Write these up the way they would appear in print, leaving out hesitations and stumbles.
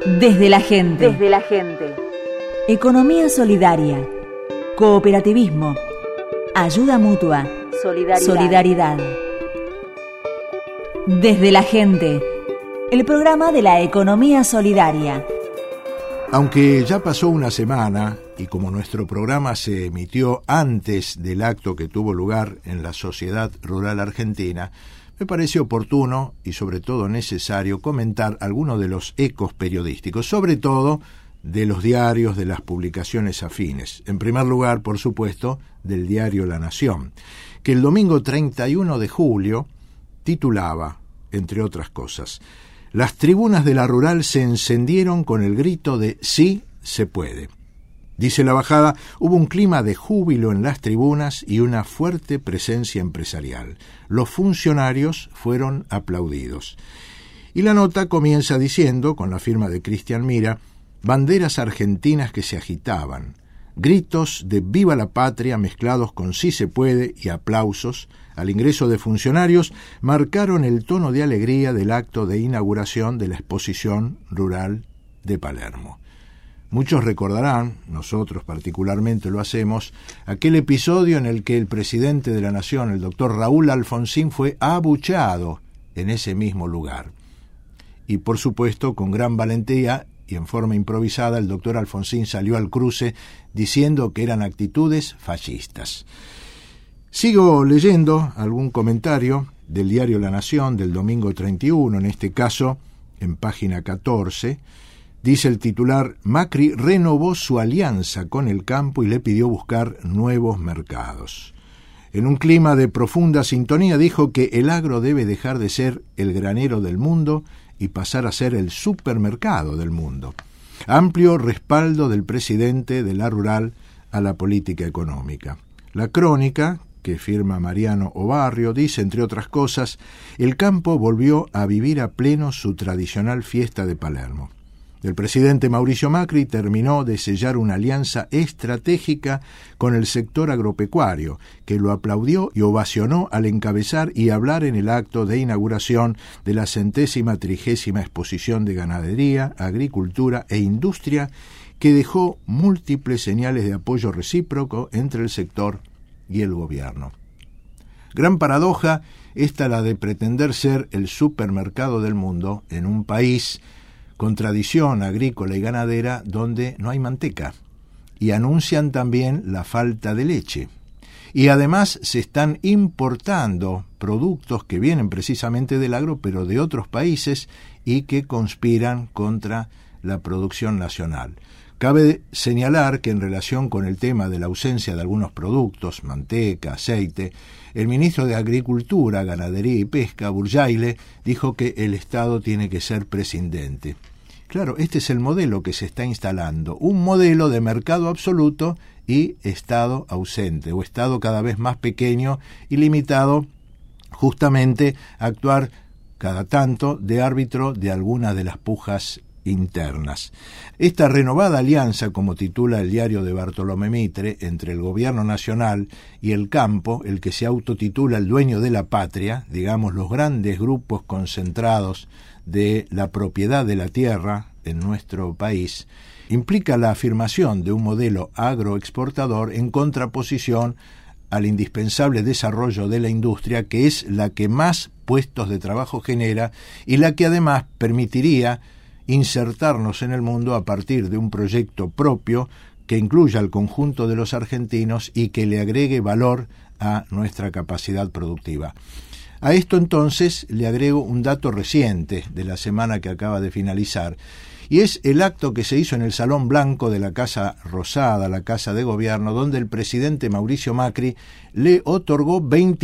Desde la gente. Desde la gente. Economía solidaria. Cooperativismo. Ayuda mutua. Solidaridad. Desde la gente. El programa de la economía solidaria. Aunque ya pasó una semana y como nuestro programa se emitió antes del acto que tuvo lugar en la Sociedad Rural Argentina, me parece oportuno y sobre todo necesario comentar algunos de los ecos periodísticos, sobre todo de los diarios, de las publicaciones afines. En primer lugar, por supuesto, del diario La Nación, que el domingo 31 de julio titulaba, entre otras cosas, «Las tribunas de la Rural se encendieron con el grito de sí se puede». Dice la bajada, hubo un clima de júbilo en las tribunas y una fuerte presencia empresarial. Los funcionarios fueron aplaudidos. Y la nota comienza diciendo, con la firma de Cristian Mira, banderas argentinas que se agitaban, gritos de viva la patria mezclados con sí se puede y aplausos al ingreso de funcionarios marcaron el tono de alegría del acto de inauguración de la Exposición Rural de Palermo. Muchos recordarán, nosotros particularmente lo hacemos, aquel episodio en el que el presidente de la Nación, el doctor Raúl Alfonsín, fue abucheado en ese mismo lugar. Y por supuesto, con gran valentía y en forma improvisada, el doctor Alfonsín salió al cruce diciendo que eran actitudes fascistas. Sigo leyendo algún comentario del diario La Nación del domingo 31, en este caso en página 14, dice el titular, Macri renovó su alianza con el campo y le pidió buscar nuevos mercados. En un clima de profunda sintonía dijo que el agro debe dejar de ser el granero del mundo y pasar a ser el supermercado del mundo. Amplio respaldo del presidente de la Rural a la política económica. La crónica, que firma Mariano Obarrio, dice, entre otras cosas, el campo volvió a vivir a pleno su tradicional fiesta de Palermo. El presidente Mauricio Macri terminó de sellar una alianza estratégica con el sector agropecuario, que lo aplaudió y ovacionó al encabezar y hablar en el acto de inauguración de la 130ª Exposición de Ganadería, Agricultura e Industria, que dejó múltiples señales de apoyo recíproco entre el sector y el gobierno. Gran paradoja esta la de pretender ser el supermercado del mundo en un país con tradición agrícola y ganadera donde no hay manteca, y anuncian también la falta de leche. Y además se están importando productos que vienen precisamente del agro, pero de otros países, y que conspiran contra la producción nacional. Cabe señalar que en relación con el tema de la ausencia de algunos productos, manteca, aceite, el ministro de Agricultura, Ganadería y Pesca, Burjaile, dijo que el Estado tiene que ser prescindente. Claro, este es el modelo que se está instalando, un modelo de mercado absoluto y Estado ausente, o Estado cada vez más pequeño y limitado justamente a actuar cada tanto de árbitro de algunas de las pujas internas. Esta renovada alianza, como titula el diario de Bartolomé Mitre, entre el gobierno nacional y el campo, el que se autotitula el dueño de la patria, digamos los grandes grupos concentrados de la propiedad de la tierra en nuestro país, implica la afirmación de un modelo agroexportador en contraposición al indispensable desarrollo de la industria, que es la que más puestos de trabajo genera y la que además permitiría insertarnos en el mundo a partir de un proyecto propio que incluya al conjunto de los argentinos y que le agregue valor a nuestra capacidad productiva. A esto entonces le agrego un dato reciente de la semana que acaba de finalizar, y es el acto que se hizo en el Salón Blanco de la Casa Rosada, la Casa de Gobierno, donde el presidente Mauricio Macri le otorgó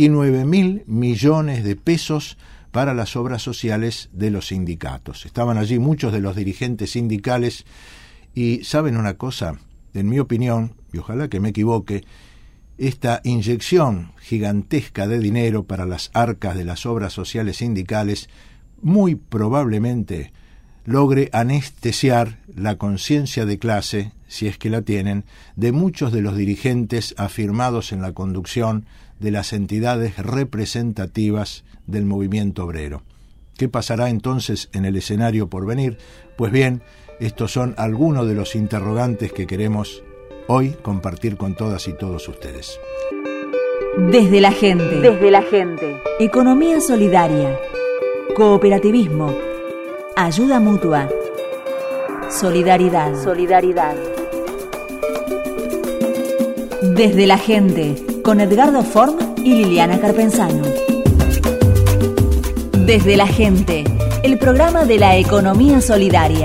29.000 millones de pesos para las obras sociales de los sindicatos. Estaban allí muchos de los dirigentes sindicales y, ¿saben una cosa? En mi opinión, y ojalá que me equivoque, esta inyección gigantesca de dinero para las arcas de las obras sociales sindicales muy probablemente logre anestesiar la conciencia de clase, si es que la tienen, de muchos de los dirigentes afirmados en la conducción de las entidades representativas del movimiento obrero. ¿Qué pasará entonces en el escenario por venir? Pues bien, estos son algunos de los interrogantes que queremos hoy compartir con todas y todos ustedes. Desde la gente. Economía solidaria. Cooperativismo. Ayuda mutua. Solidaridad. Desde la gente, con Edgardo Form y Liliana Carpenzano. Desde la gente, el programa de la economía solidaria.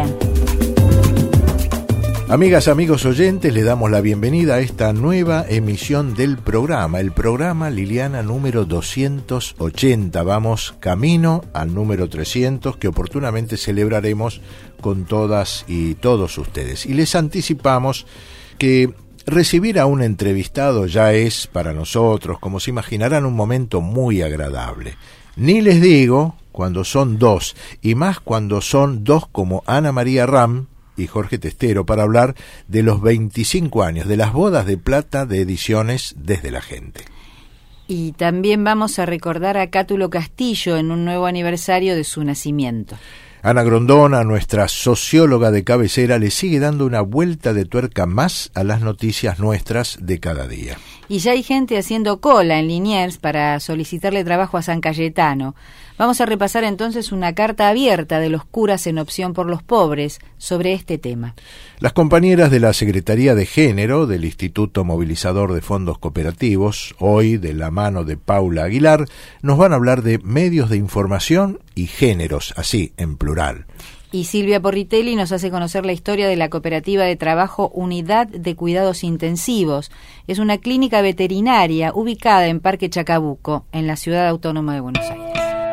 Amigas, amigos oyentes, le damos la bienvenida a esta nueva emisión del programa, el programa Liliana número 280. Vamos camino al número 300 que oportunamente celebraremos con todas y todos ustedes. Y les anticipamos que recibir a un entrevistado ya es para nosotros, como se imaginarán, un momento muy agradable. Ni les digo cuando son dos, y más cuando son dos como Ana María Ram y Jorge Testero, para hablar de los 25 años de las bodas de plata de Ediciones Desde la Gente. Y también vamos a recordar a Cátulo Castillo en un nuevo aniversario de su nacimiento. Ana Grondona, nuestra socióloga de cabecera, le sigue dando una vuelta de tuerca más a las noticias nuestras de cada día. Y ya hay gente haciendo cola en Liniers para solicitarle trabajo a San Cayetano. Vamos a repasar entonces una carta abierta de los curas en Opción por los Pobres sobre este tema. Las compañeras de la Secretaría de Género del Instituto Movilizador de Fondos Cooperativos, hoy de la mano de Paula Aguilar, nos van a hablar de medios de información y géneros, así en plural. Y Silvia Porritelli nos hace conocer la historia de la cooperativa de trabajo Unidad de Cuidados Intensivos. Es una clínica veterinaria ubicada en Parque Chacabuco, en la Ciudad Autónoma de Buenos Aires.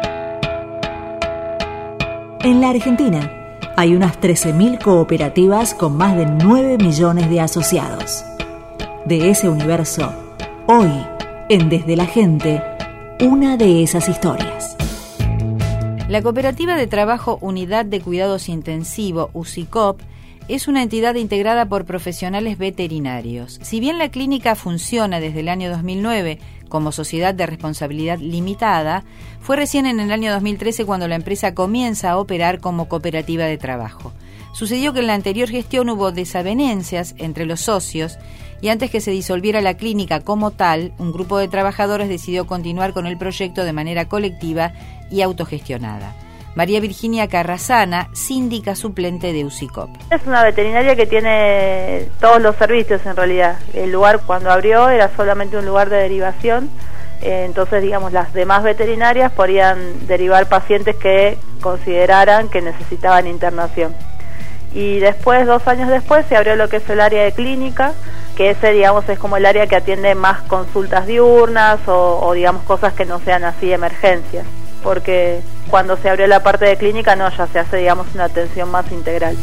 En la Argentina hay unas 13.000 cooperativas con más de 9 millones de asociados. De ese universo, hoy, en Desde la Gente, una de esas historias. La Cooperativa de Trabajo Unidad de Cuidados Intensivos, UCICOP, es una entidad integrada por profesionales veterinarios. Si bien la clínica funciona desde el año 2009 como sociedad de responsabilidad limitada, fue recién en el año 2013 cuando la empresa comienza a operar como cooperativa de trabajo. Sucedió que en la anterior gestión hubo desavenencias entre los socios y antes que se disolviera la clínica como tal, un grupo de trabajadores decidió continuar con el proyecto de manera colectiva y autogestionada. María Virginia Carrasana, síndica suplente de UCICOP. Es una veterinaria que tiene todos los servicios en realidad. El lugar cuando abrió era solamente un lugar de derivación, entonces digamos las demás veterinarias podían derivar pacientes que consideraran que necesitaban internación. Y después, 2 años después, se abrió lo que es el área de clínica, que ese digamos es como el área que atiende más consultas diurnas o digamos cosas que no sean así emergencias. Porque cuando se abrió la parte de clínica, ya se hace, digamos, una atención más integral.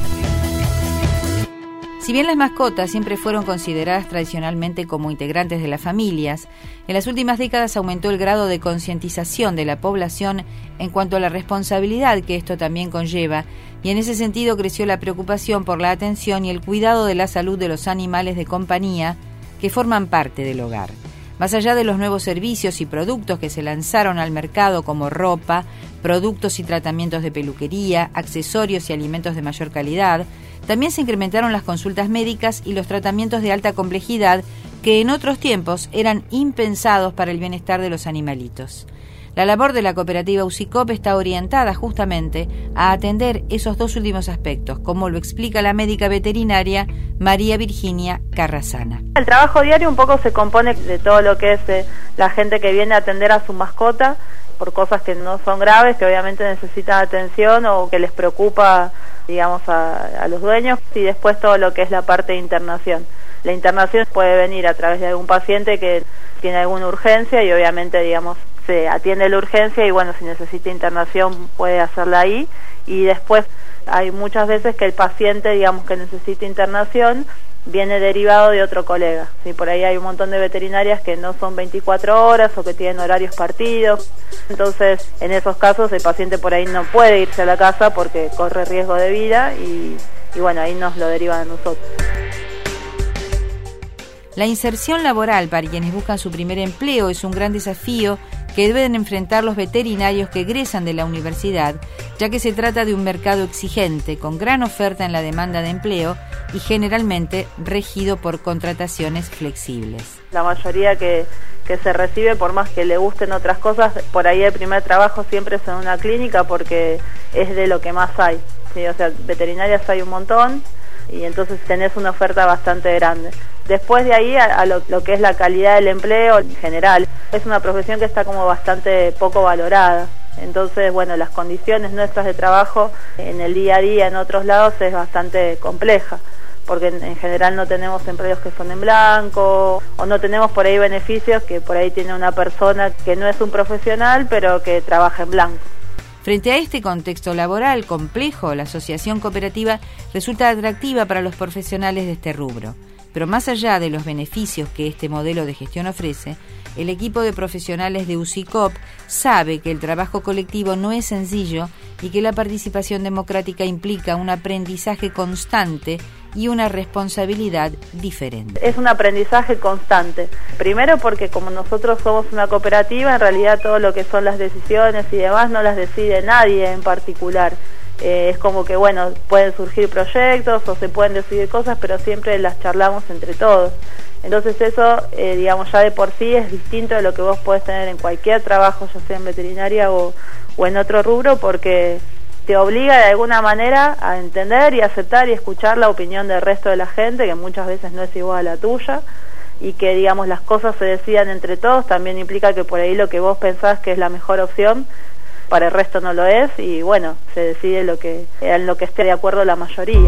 Si bien las mascotas siempre fueron consideradas tradicionalmente como integrantes de las familias, en las últimas décadas aumentó el grado de concientización de la población en cuanto a la responsabilidad que esto también conlleva, y en ese sentido creció la preocupación por la atención y el cuidado de la salud de los animales de compañía que forman parte del hogar. Más allá de los nuevos servicios y productos que se lanzaron al mercado como ropa, productos y tratamientos de peluquería, accesorios y alimentos de mayor calidad, también se incrementaron las consultas médicas y los tratamientos de alta complejidad que en otros tiempos eran impensados para el bienestar de los animalitos. La labor de la cooperativa UCICOP está orientada justamente a atender esos dos últimos aspectos, como lo explica la médica veterinaria María Virginia Carrasana. El trabajo diario un poco se compone de todo lo que es la gente que viene a atender a su mascota por cosas que no son graves, que obviamente necesitan atención o que les preocupa, digamos, a los dueños, y después todo lo que es la parte de internación. La internación puede venir a través de algún paciente que tiene alguna urgencia y obviamente, digamos, se atiende la urgencia y bueno, si necesita internación puede hacerla ahí, y después hay muchas veces que el paciente, digamos, que necesita internación viene derivado de otro colega, ¿sí? Por ahí hay un montón de veterinarias que no son 24 horas o que tienen horarios partidos, entonces en esos casos el paciente por ahí no puede irse a la casa porque corre riesgo de vida y bueno, ahí nos lo derivan a nosotros. La inserción laboral para quienes buscan su primer empleo es un gran desafío que deben enfrentar los veterinarios que egresan de la universidad, ya que se trata de un mercado exigente, con gran oferta en la demanda de empleo y generalmente regido por contrataciones flexibles. La mayoría que se recibe, por más que le gusten otras cosas, por ahí el primer trabajo siempre es en una clínica porque es de lo que más hay, ¿sí? O sea, veterinarias hay un montón y entonces tenés una oferta bastante grande. Después de ahí a lo que es la calidad del empleo en general, es una profesión que está como bastante poco valorada. Entonces, bueno, las condiciones nuestras de trabajo en el día a día en otros lados es bastante compleja, porque en general no tenemos empleos que son en blanco, o no tenemos por ahí beneficios que por ahí tiene una persona que no es un profesional, pero que trabaja en blanco. Frente a este contexto laboral complejo, la asociación cooperativa resulta atractiva para los profesionales de este rubro. Pero más allá de los beneficios que este modelo de gestión ofrece, el equipo de profesionales de UCICOP sabe que el trabajo colectivo no es sencillo y que la participación democrática implica un aprendizaje constante y una responsabilidad diferente. Es un aprendizaje constante. Primero porque como nosotros somos una cooperativa, en realidad todo lo que son las decisiones y demás no las decide nadie en particular. Es como que, bueno, pueden surgir proyectos o se pueden decidir cosas, pero siempre las charlamos entre todos. Entonces eso, digamos, ya de por sí es distinto de lo que vos podés tener en cualquier trabajo, ya sea en veterinaria o en otro rubro, porque te obliga de alguna manera a entender y aceptar y escuchar la opinión del resto de la gente, que muchas veces no es igual a la tuya, y que, digamos, las cosas se decidan entre todos, también implica que por ahí lo que vos pensás que es la mejor opción, para el resto no lo es, y bueno, se decide en lo que esté de acuerdo la mayoría.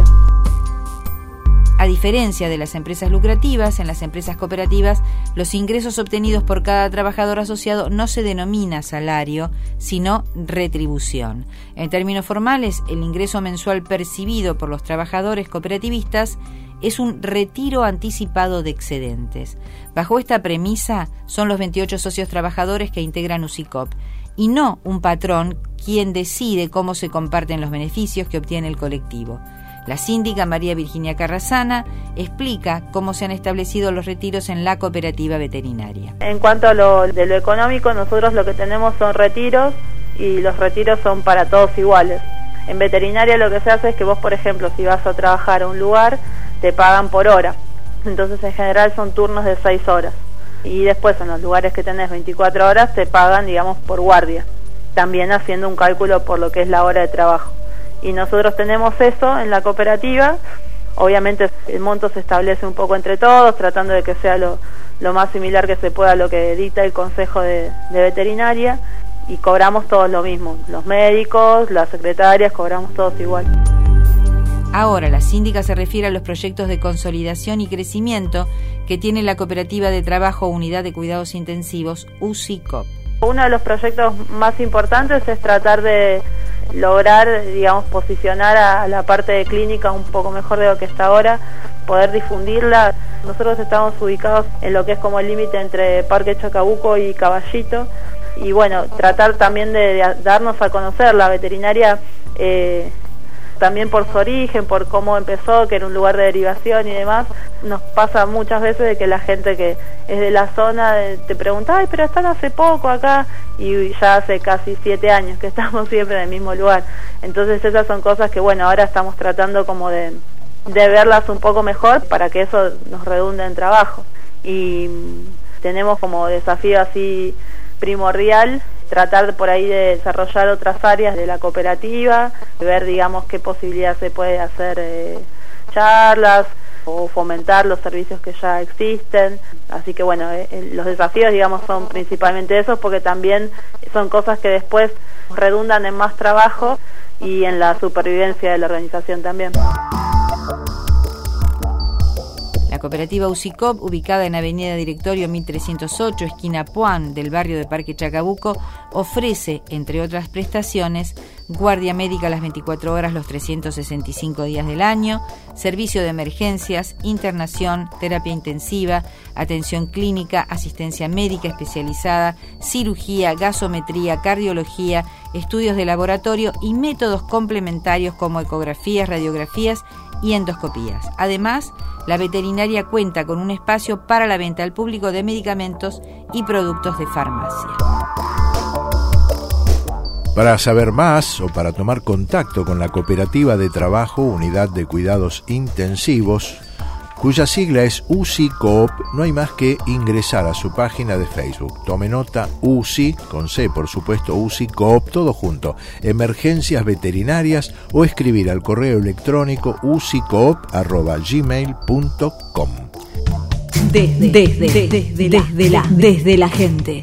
A diferencia de las empresas lucrativas, en las empresas cooperativas, los ingresos obtenidos por cada trabajador asociado no se denomina salario, sino retribución. En términos formales, el ingreso mensual percibido por los trabajadores cooperativistas es un retiro anticipado de excedentes. Bajo esta premisa, son los 28 socios trabajadores que integran UCICOP, y no un patrón quien decide cómo se comparten los beneficios que obtiene el colectivo. La síndica María Virginia Carrasana explica cómo se han establecido los retiros en la cooperativa veterinaria. En cuanto a lo económico, nosotros lo que tenemos son retiros y los retiros son para todos iguales. En veterinaria lo que se hace es que vos, por ejemplo, si vas a trabajar a un lugar, te pagan por hora. Entonces, en general son turnos de 6 horas. Y después en los lugares que tenés 24 horas te pagan, digamos, por guardia, también haciendo un cálculo por lo que es la hora de trabajo. Y nosotros tenemos eso en la cooperativa. Obviamente el monto se establece un poco entre todos, tratando de que sea lo más similar que se pueda a lo que dicta el Consejo de Veterinaria, y cobramos todos lo mismo, los médicos, las secretarias, cobramos todos igual. Ahora, la síndica se refiere a los proyectos de consolidación y crecimiento que tiene la Cooperativa de Trabajo Unidad de Cuidados Intensivos, UCICOP. Uno de los proyectos más importantes es tratar de lograr, digamos, posicionar a la parte de clínica un poco mejor de lo que está ahora, poder difundirla. Nosotros estamos ubicados en lo que es como el límite entre Parque Chacabuco y Caballito, y bueno, tratar también de darnos a conocer la veterinaria, también por su origen, por cómo empezó, que era un lugar de derivación y demás. Nos pasa muchas veces de que la gente que es de la zona te pregunta, ay, pero están hace poco acá, y ya hace casi 7 años que estamos siempre en el mismo lugar. Entonces esas son cosas que, bueno, ahora estamos tratando como de verlas un poco mejor para que eso nos redunde en trabajo. Y tenemos como desafío así primordial tratar por ahí de desarrollar otras áreas de la cooperativa, ver, digamos, qué posibilidad se puede hacer, charlas o fomentar los servicios que ya existen. Así que bueno, los desafíos, digamos, son principalmente esos, porque también son cosas que después redundan en más trabajo y en la supervivencia de la organización también. La cooperativa UCICOP, ubicada en Avenida Directorio 1308, esquina Puan, del barrio de Parque Chacabuco, ofrece, entre otras prestaciones, guardia médica a las 24 horas los 365 días del año, servicio de emergencias, internación, terapia intensiva, atención clínica, asistencia médica especializada, cirugía, gasometría, cardiología, estudios de laboratorio y métodos complementarios como ecografías, radiografías y endoscopías. Además, la veterinaria cuenta con un espacio para la venta al público de medicamentos y productos de farmacia. Para saber más o para tomar contacto con la cooperativa de trabajo Unidad de Cuidados Intensivos, cuya sigla es UCI Coop, no hay más que ingresar a su página de Facebook. Tome nota, UCI, con C por supuesto, UCI Coop, todo junto, Emergencias Veterinarias, o escribir al correo electrónico ucicoop@gmail.com. Desde la gente.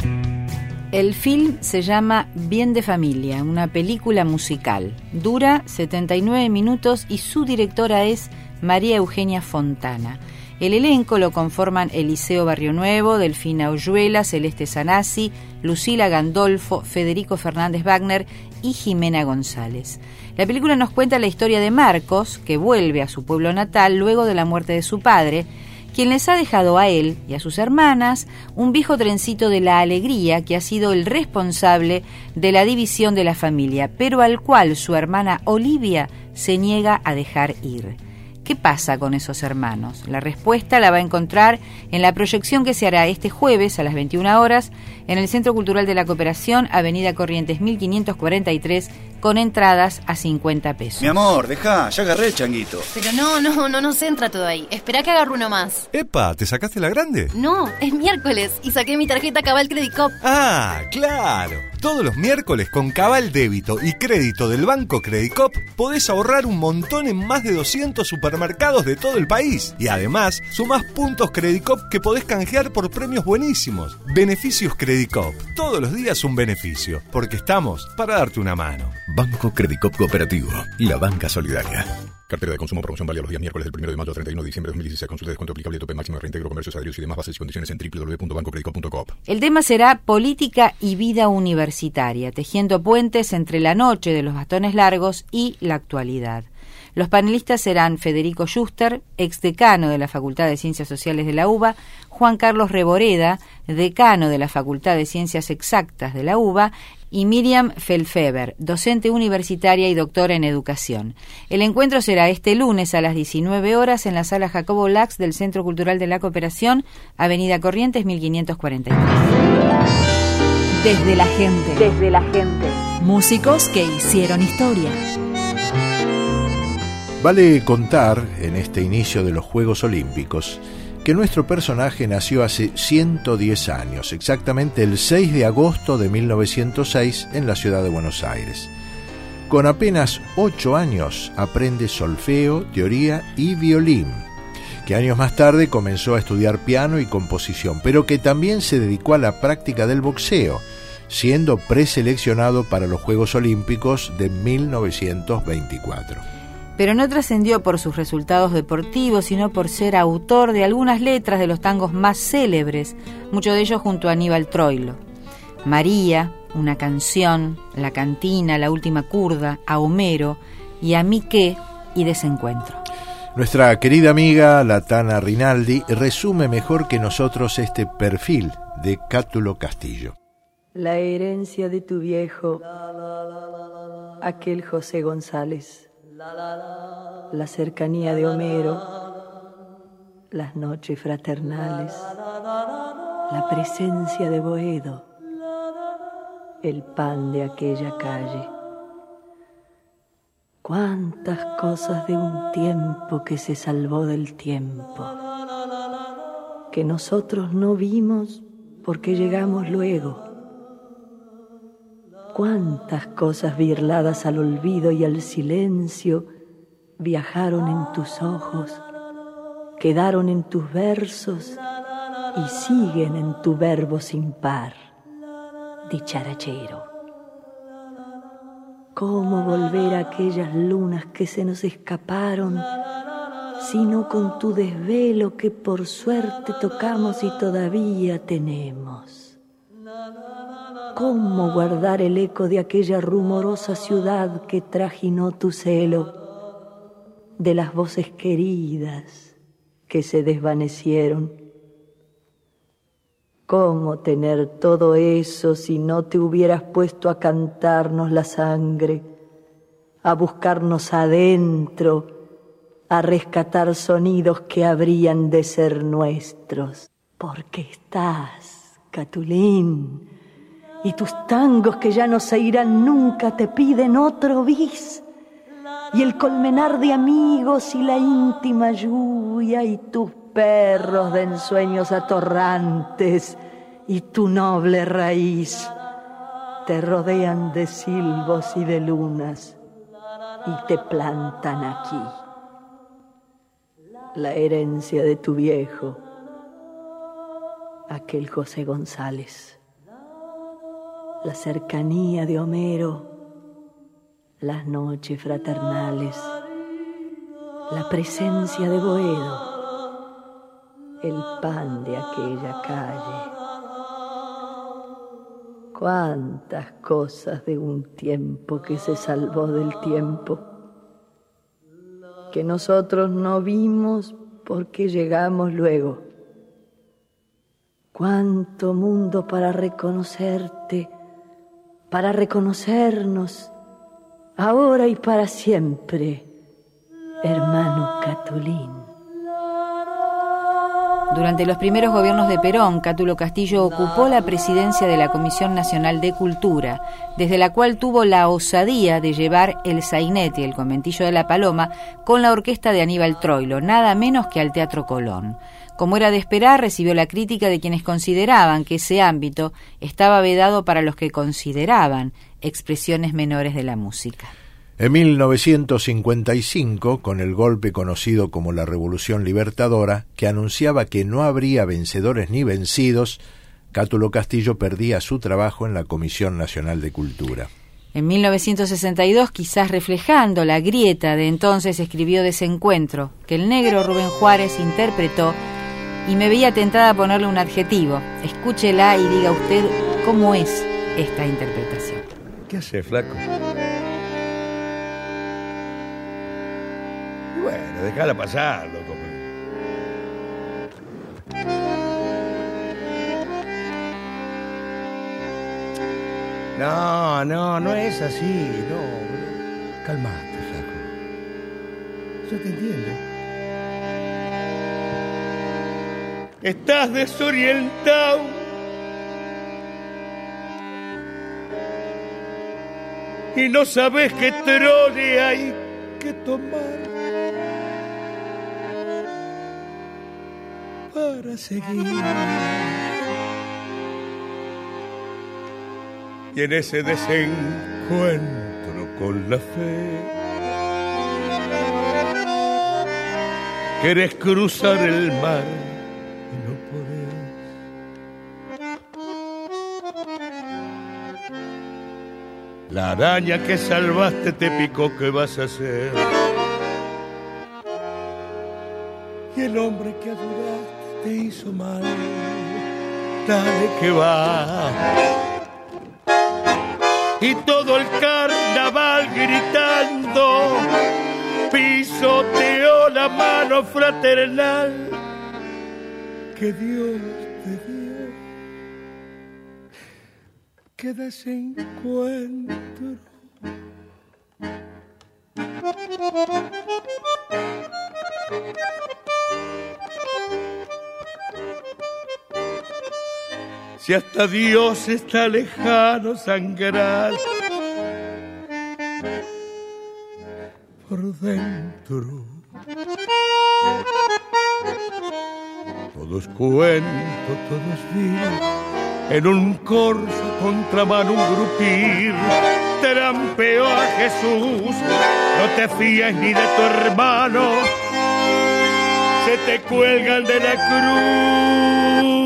El film se llama Bien de Familia, una película musical. Dura 79 minutos y su directora es María Eugenia Fontana. El elenco lo conforman Eliseo Barrionuevo, Delfina Oyuela, Celeste Sanasi, Lucila Gandolfo, Federico Fernández Wagner y Jimena González. La película nos cuenta la historia de Marcos, que vuelve a su pueblo natal luego de la muerte de su padre, quien les ha dejado a él y a sus hermanas un viejo trencito de la alegría que ha sido el responsable de la división de la familia, pero al cual su hermana Olivia se niega a dejar ir. ¿Qué pasa con esos hermanos? La respuesta la va a encontrar en la proyección que se hará este jueves a las 21 horas en el Centro Cultural de la Cooperación, Avenida Corrientes 1543, con entradas a 50 pesos. Mi amor, dejá, ya agarré el changuito. Pero no se entra todo ahí. Esperá que agarre uno más. Epa, ¿te sacaste la grande? No, es miércoles y saqué mi tarjeta Cabal Credit Cop. Ah, claro. Todos los miércoles con Cabal Débito y Crédito del Banco Credit Cop podés ahorrar un montón en más de 200 supermercados de todo el país. Y además, sumás puntos Credit Cop que podés canjear por premios buenísimos. Beneficios Credit Cop. Todos los días un beneficio, porque estamos para darte una mano. Banco Credit Cop Cooperativo, la banca solidaria. Cartera de consumo, promoción válida los días miércoles del 1 de mayo al 31 de diciembre de 2016. Consulta descuento aplicable, tope máximo de reintegro, comercios adheridos y demás bases y condiciones en www.bancocreditcop.com. El tema será política y vida universitaria, tejiendo puentes entre la noche de los bastones largos y la actualidad. Los panelistas serán Federico Schuster, exdecano de la Facultad de Ciencias Sociales de la UBA, Juan Carlos Reboreda, decano de la Facultad de Ciencias Exactas de la UBA, y Miriam Felfeber, docente universitaria y doctora en educación. El encuentro será este lunes a las 19 horas en la sala Jacobo Lax del Centro Cultural de la Cooperación, Avenida Corrientes 1543. Desde la gente. Músicos que hicieron historia. Vale contar, en este inicio de los Juegos Olímpicos, que nuestro personaje nació hace 110 años, exactamente el 6 de agosto de 1906 en la ciudad de Buenos Aires. Con apenas 8 años aprende solfeo, teoría y violín, que años más tarde comenzó a estudiar piano y composición, pero que también se dedicó a la práctica del boxeo, siendo preseleccionado para los Juegos Olímpicos de 1924. Pero no trascendió por sus resultados deportivos, sino por ser autor de algunas letras de los tangos más célebres, muchos de ellos junto a Aníbal Troilo. María, Una canción, La cantina, La última curda, A Homero y A mí qué y Desencuentro. Nuestra querida amiga Latana Rinaldi resume mejor que nosotros este perfil de Cátulo Castillo. La herencia de tu viejo, aquel José González. La cercanía de Homero, las noches fraternales, la presencia de Boedo, el pan de aquella calle. Cuántas cosas de un tiempo que se salvó del tiempo, que nosotros no vimos porque llegamos luego. Cuántas cosas birladas al olvido y al silencio viajaron en tus ojos, quedaron en tus versos y siguen en tu verbo sin par, dicharachero. ¿Cómo volver a aquellas lunas que se nos escaparon, sino con tu desvelo que por suerte tocamos y todavía tenemos? ¿Cómo guardar el eco de aquella rumorosa ciudad que trajinó tu celo, de las voces queridas que se desvanecieron? ¿Cómo tener todo eso si no te hubieras puesto a cantarnos la sangre, a buscarnos adentro, a rescatar sonidos que habrían de ser nuestros? Porque estás, Catulín, y tus tangos que ya no se irán nunca te piden otro bis, y el colmenar de amigos y la íntima lluvia y tus perros de ensueños atorrantes y tu noble raíz te rodean de silbos y de lunas y te plantan aquí. La herencia de tu viejo, aquel José González, la cercanía de Homero, las noches fraternales, la presencia de Boedo, el pan de aquella calle. Cuántas cosas de un tiempo que se salvó del tiempo, que nosotros no vimos porque llegamos luego. Cuánto mundo para reconocerte, para reconocernos, ahora y para siempre, hermano Catulín. Durante los primeros gobiernos de Perón, Cátulo Castillo ocupó la presidencia de la Comisión Nacional de Cultura, desde la cual tuvo la osadía de llevar el sainete, el conventillo de la Paloma, con la orquesta de Aníbal Troilo, nada menos que al Teatro Colón. Como era de esperar, recibió la crítica de quienes consideraban que ese ámbito estaba vedado para los que consideraban expresiones menores de la música. En 1955, con el golpe conocido como la Revolución Libertadora, que anunciaba que no habría vencedores ni vencidos, Cátulo Castillo perdía su trabajo en la Comisión Nacional de Cultura. En 1962, quizás reflejando la grieta de entonces, escribió Desencuentro, que el negro Rubén Juárez interpretó, y me veía tentada a ponerle un adjetivo. Escúchela y diga usted cómo es esta interpretación. ¿Qué hace, flaco? Bueno, déjala pasar, loco. No es así, no. Calmate, flaco. Yo te entiendo. Estás desorientado. Y no sabes qué trole hay que tomar para seguir. Y en ese desencuentro con la fe, querés cruzar el mar y no podés. La araña que salvaste te picó, ¿qué vas a hacer? Y el hombre que ayudaste te hizo mal, dale que va. Y todo el carnaval gritando pisoteó la mano fraternal que Dios te dio. Que desencuentro. Si hasta Dios está lejano, sangrar por dentro. Todo es cuento, todo es vida. En un corso contramano un grupir trampeó a Jesús. No te fíes ni de tu hermano, se te cuelgan de la cruz.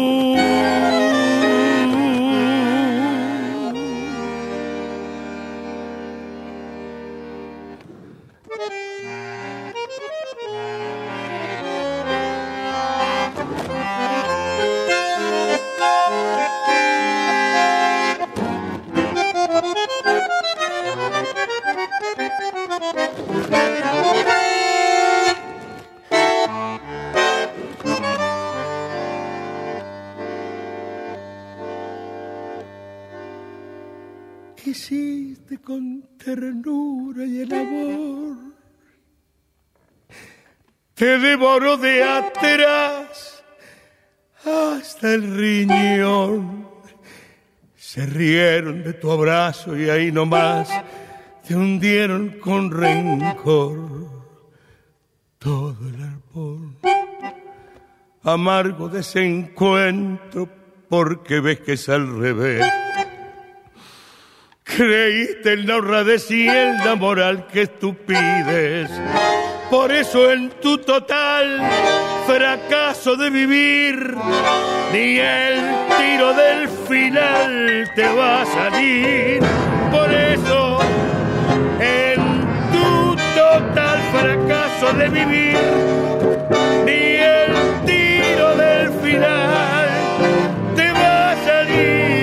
Quisiste con ternura y el amor te devoró de atrás hasta el riñón. Se rieron de tu abrazo y ahí nomás te hundieron con rencor todo el árbol. Amargo desencuentro porque ves que es al revés. Creíste en la honradez y en la moral que tú pides. Por eso en tu total fracaso de vivir, ni el tiro del final te va a salir. Por eso en tu total fracaso de vivir, ni el tiro del final te va a salir.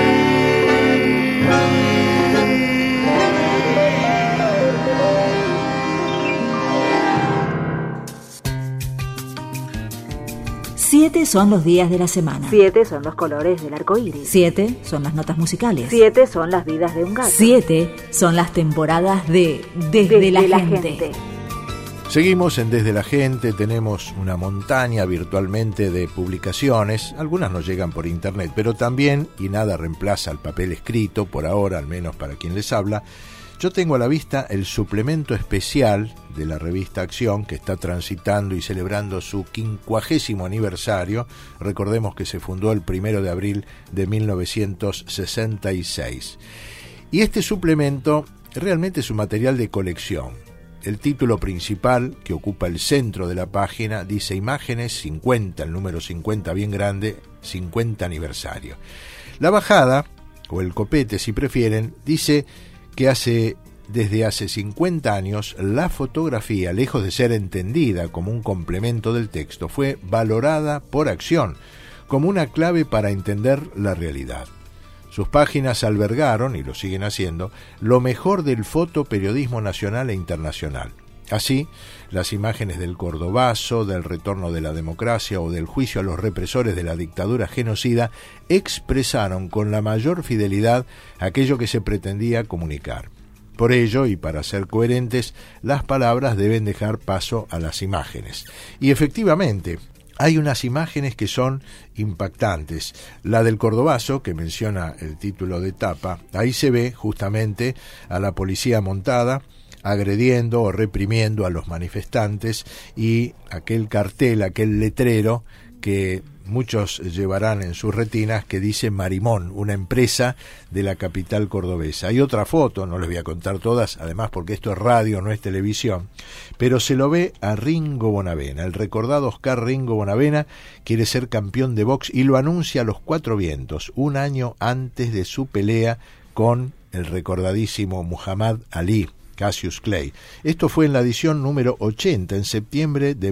7 son los días de la semana. 7 son los colores del arco iris. 7 son las notas musicales. 7 son las vidas de un gato. 7 son las temporadas de Desde la gente. Seguimos en Desde la Gente, tenemos una montaña virtualmente de publicaciones, algunas nos llegan por internet, pero también, y nada reemplaza al papel escrito, por ahora, al menos para quien les habla, yo tengo a la vista el suplemento especial de la revista Acción, que está transitando y celebrando su 50º aniversario. Recordemos que se fundó el 1 de abril de 1966. Y este suplemento realmente es un material de colección. El título principal, que ocupa el centro de la página, dice Imágenes 50, el número 50 bien grande, 50 aniversario. La bajada, o el copete si prefieren, dice que desde hace 50 años la fotografía, lejos de ser entendida como un complemento del texto, fue valorada por Acción como una clave para entender la realidad. Sus páginas albergaron, y lo siguen haciendo, lo mejor del fotoperiodismo nacional e internacional. Así, las imágenes del Cordobazo, del retorno de la democracia o del juicio a los represores de la dictadura genocida expresaron con la mayor fidelidad aquello que se pretendía comunicar. Por ello, y para ser coherentes, las palabras deben dejar paso a las imágenes. Y efectivamente, hay unas imágenes que son impactantes. La del Cordobazo, que menciona el título de tapa, ahí se ve justamente a la policía montada agrediendo o reprimiendo a los manifestantes, y aquel cartel, aquel letrero que muchos llevarán en sus retinas, que dice Marimón, una empresa de la capital cordobesa. Hay otra foto, no les voy a contar todas, además porque esto es radio, no es televisión, pero se lo ve a Ringo Bonavena. El recordado Oscar Ringo Bonavena quiere ser campeón de box y lo anuncia a los 4 vientos, un año antes de su pelea con el recordadísimo Muhammad Ali, Cassius Clay. Esto fue en la edición número 80, en septiembre de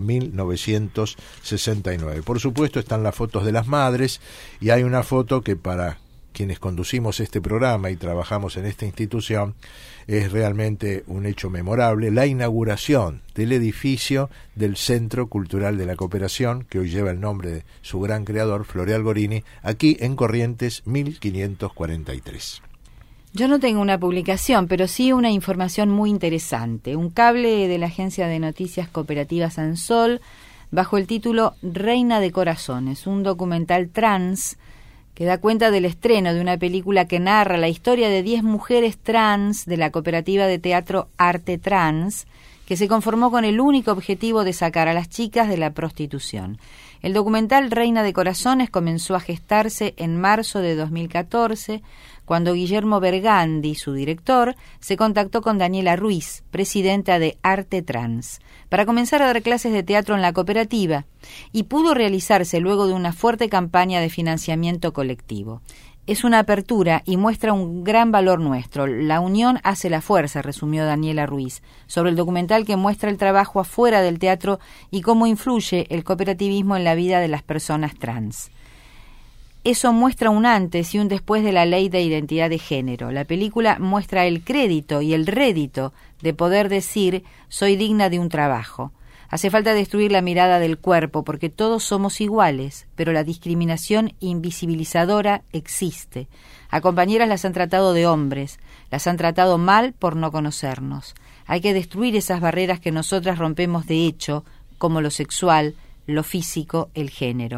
1969. Por supuesto están las fotos de las madres, y hay una foto que para quienes conducimos este programa y trabajamos en esta institución es realmente un hecho memorable: la inauguración del edificio del Centro Cultural de la Cooperación, que hoy lleva el nombre de su gran creador, Floreal Gorini, aquí en Corrientes 1543. Yo no tengo una publicación, pero sí una información muy interesante. Un cable de la agencia de noticias cooperativas Ansol, bajo el título Reina de Corazones, un documental trans que da cuenta del estreno de una película que narra la historia de 10 mujeres trans de la cooperativa de teatro Arte Trans, que se conformó con el único objetivo de sacar a las chicas de la prostitución. El documental Reina de Corazones comenzó a gestarse en marzo de 2014, cuando Guillermo Bergandi, su director, se contactó con Daniela Ruiz, presidenta de Arte Trans, para comenzar a dar clases de teatro en la cooperativa, y pudo realizarse luego de una fuerte campaña de financiamiento colectivo. Es una apertura y muestra un gran valor nuestro. La unión hace la fuerza, resumió Daniela Ruiz, sobre el documental que muestra el trabajo afuera del teatro y cómo influye el cooperativismo en la vida de las personas trans. Eso muestra un antes y un después de la ley de identidad de género. La película muestra el crédito y el rédito de poder decir soy digna de un trabajo. Hace falta destruir la mirada del cuerpo porque todos somos iguales, pero la discriminación invisibilizadora existe. A compañeras las han tratado de hombres, las han tratado mal por no conocernos. Hay que destruir esas barreras que nosotras rompemos de hecho, como lo sexual, lo físico, el género.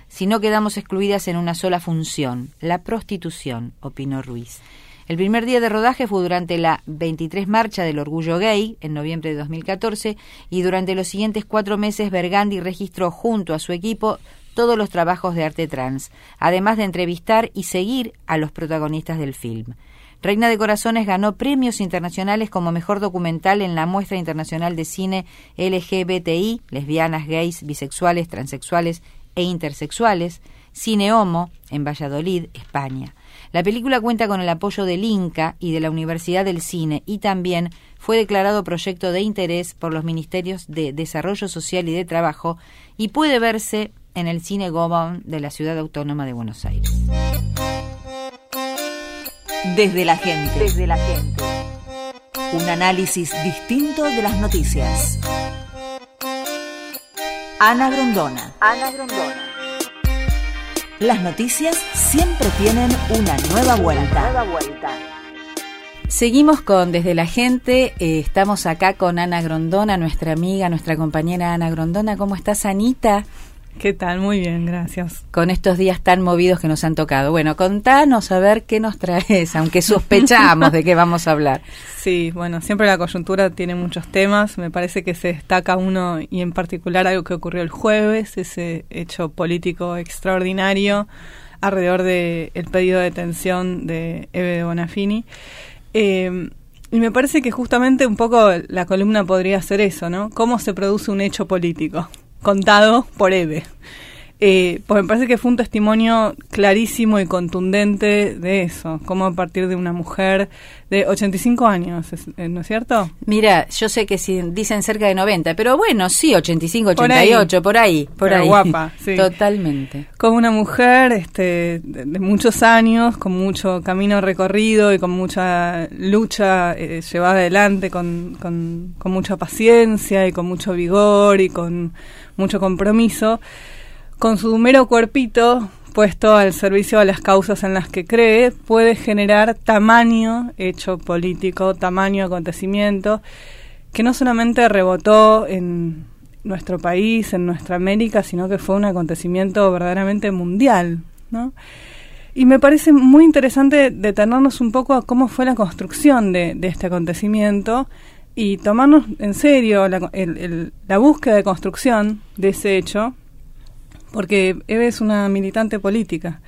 si no quedamos excluidas en una sola función, la prostitución, opinó Ruiz. El primer día de rodaje fue durante la 23 Marcha del Orgullo Gay, en noviembre de 2014, y durante los siguientes 4 meses Bergandi registró junto a su equipo todos los trabajos de arte trans, además de entrevistar y seguir a los protagonistas del film. Reina de Corazones ganó premios internacionales como mejor documental en la Muestra Internacional de Cine LGBTI, lesbianas, gays, bisexuales, transexuales e intersexuales, Cine Homo, en Valladolid, España. La película cuenta con el apoyo del INCA y de la Universidad del Cine y también fue declarado proyecto de interés por los Ministerios de Desarrollo Social y de Trabajo y puede verse en el Cine Gobón de la Ciudad Autónoma de Buenos Aires. Desde la gente. Desde la gente. Un análisis distinto de las noticias. Ana Grondona. Ana Grondona. Las noticias siempre tienen una nueva vuelta. Seguimos con Desde la Gente. Estamos acá con Ana Grondona, nuestra amiga, nuestra compañera Ana Grondona. ¿Cómo estás, Anita? ¿Qué tal? Muy bien, gracias. Con estos días tan movidos que nos han tocado. Bueno, contanos a ver qué nos traes, aunque sospechamos de qué vamos a hablar. Sí, bueno, siempre la coyuntura tiene muchos temas. Me parece que se destaca uno, y en particular algo que ocurrió el jueves, ese hecho político extraordinario alrededor del pedido de detención de Eve Bonafini. Y me parece que justamente un poco la columna podría ser eso, ¿no? ¿Cómo se produce un hecho político? Contado por Eve. Pues me parece que fue un testimonio clarísimo y contundente de eso, como a partir de una mujer de 85 años, ¿no es cierto? Mira, yo sé que dicen cerca de 90, pero bueno, sí, 85, 88, por ahí. Guapa, sí. Totalmente. Como una mujer de muchos años, con mucho camino recorrido y con mucha lucha llevada adelante, con mucha paciencia y con mucho vigor y con mucho compromiso, con su mero cuerpito puesto al servicio de las causas en las que cree, puede generar tamaño hecho político, tamaño acontecimiento, que no solamente rebotó en nuestro país, en nuestra América, sino que fue un acontecimiento verdaderamente mundial, ¿no? Y me parece muy interesante detenernos un poco a cómo fue la construcción de este acontecimiento y tomarnos en serio la búsqueda de construcción de ese hecho, porque Eve es una militante política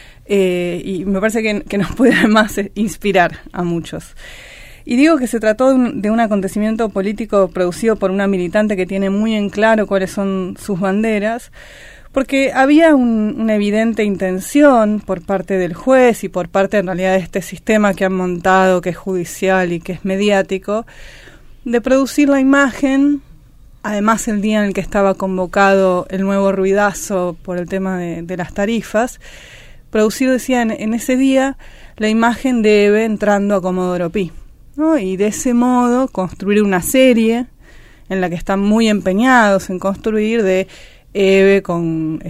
y me parece que nos puede además inspirar a muchos. Y digo que se trató de un acontecimiento político producido por una militante que tiene muy en claro cuáles son sus banderas, porque había una evidente intención por parte del juez y por parte en realidad de este sistema que han montado, que es judicial y que es mediático, de producir la imagen. Además, el día en el que estaba convocado el nuevo ruidazo por el tema de las tarifas, producido, decían, en ese día la imagen de Eve entrando a Comodoro Pi, ¿no? Y de ese modo construir una serie en la que están muy empeñados en construir de Eve con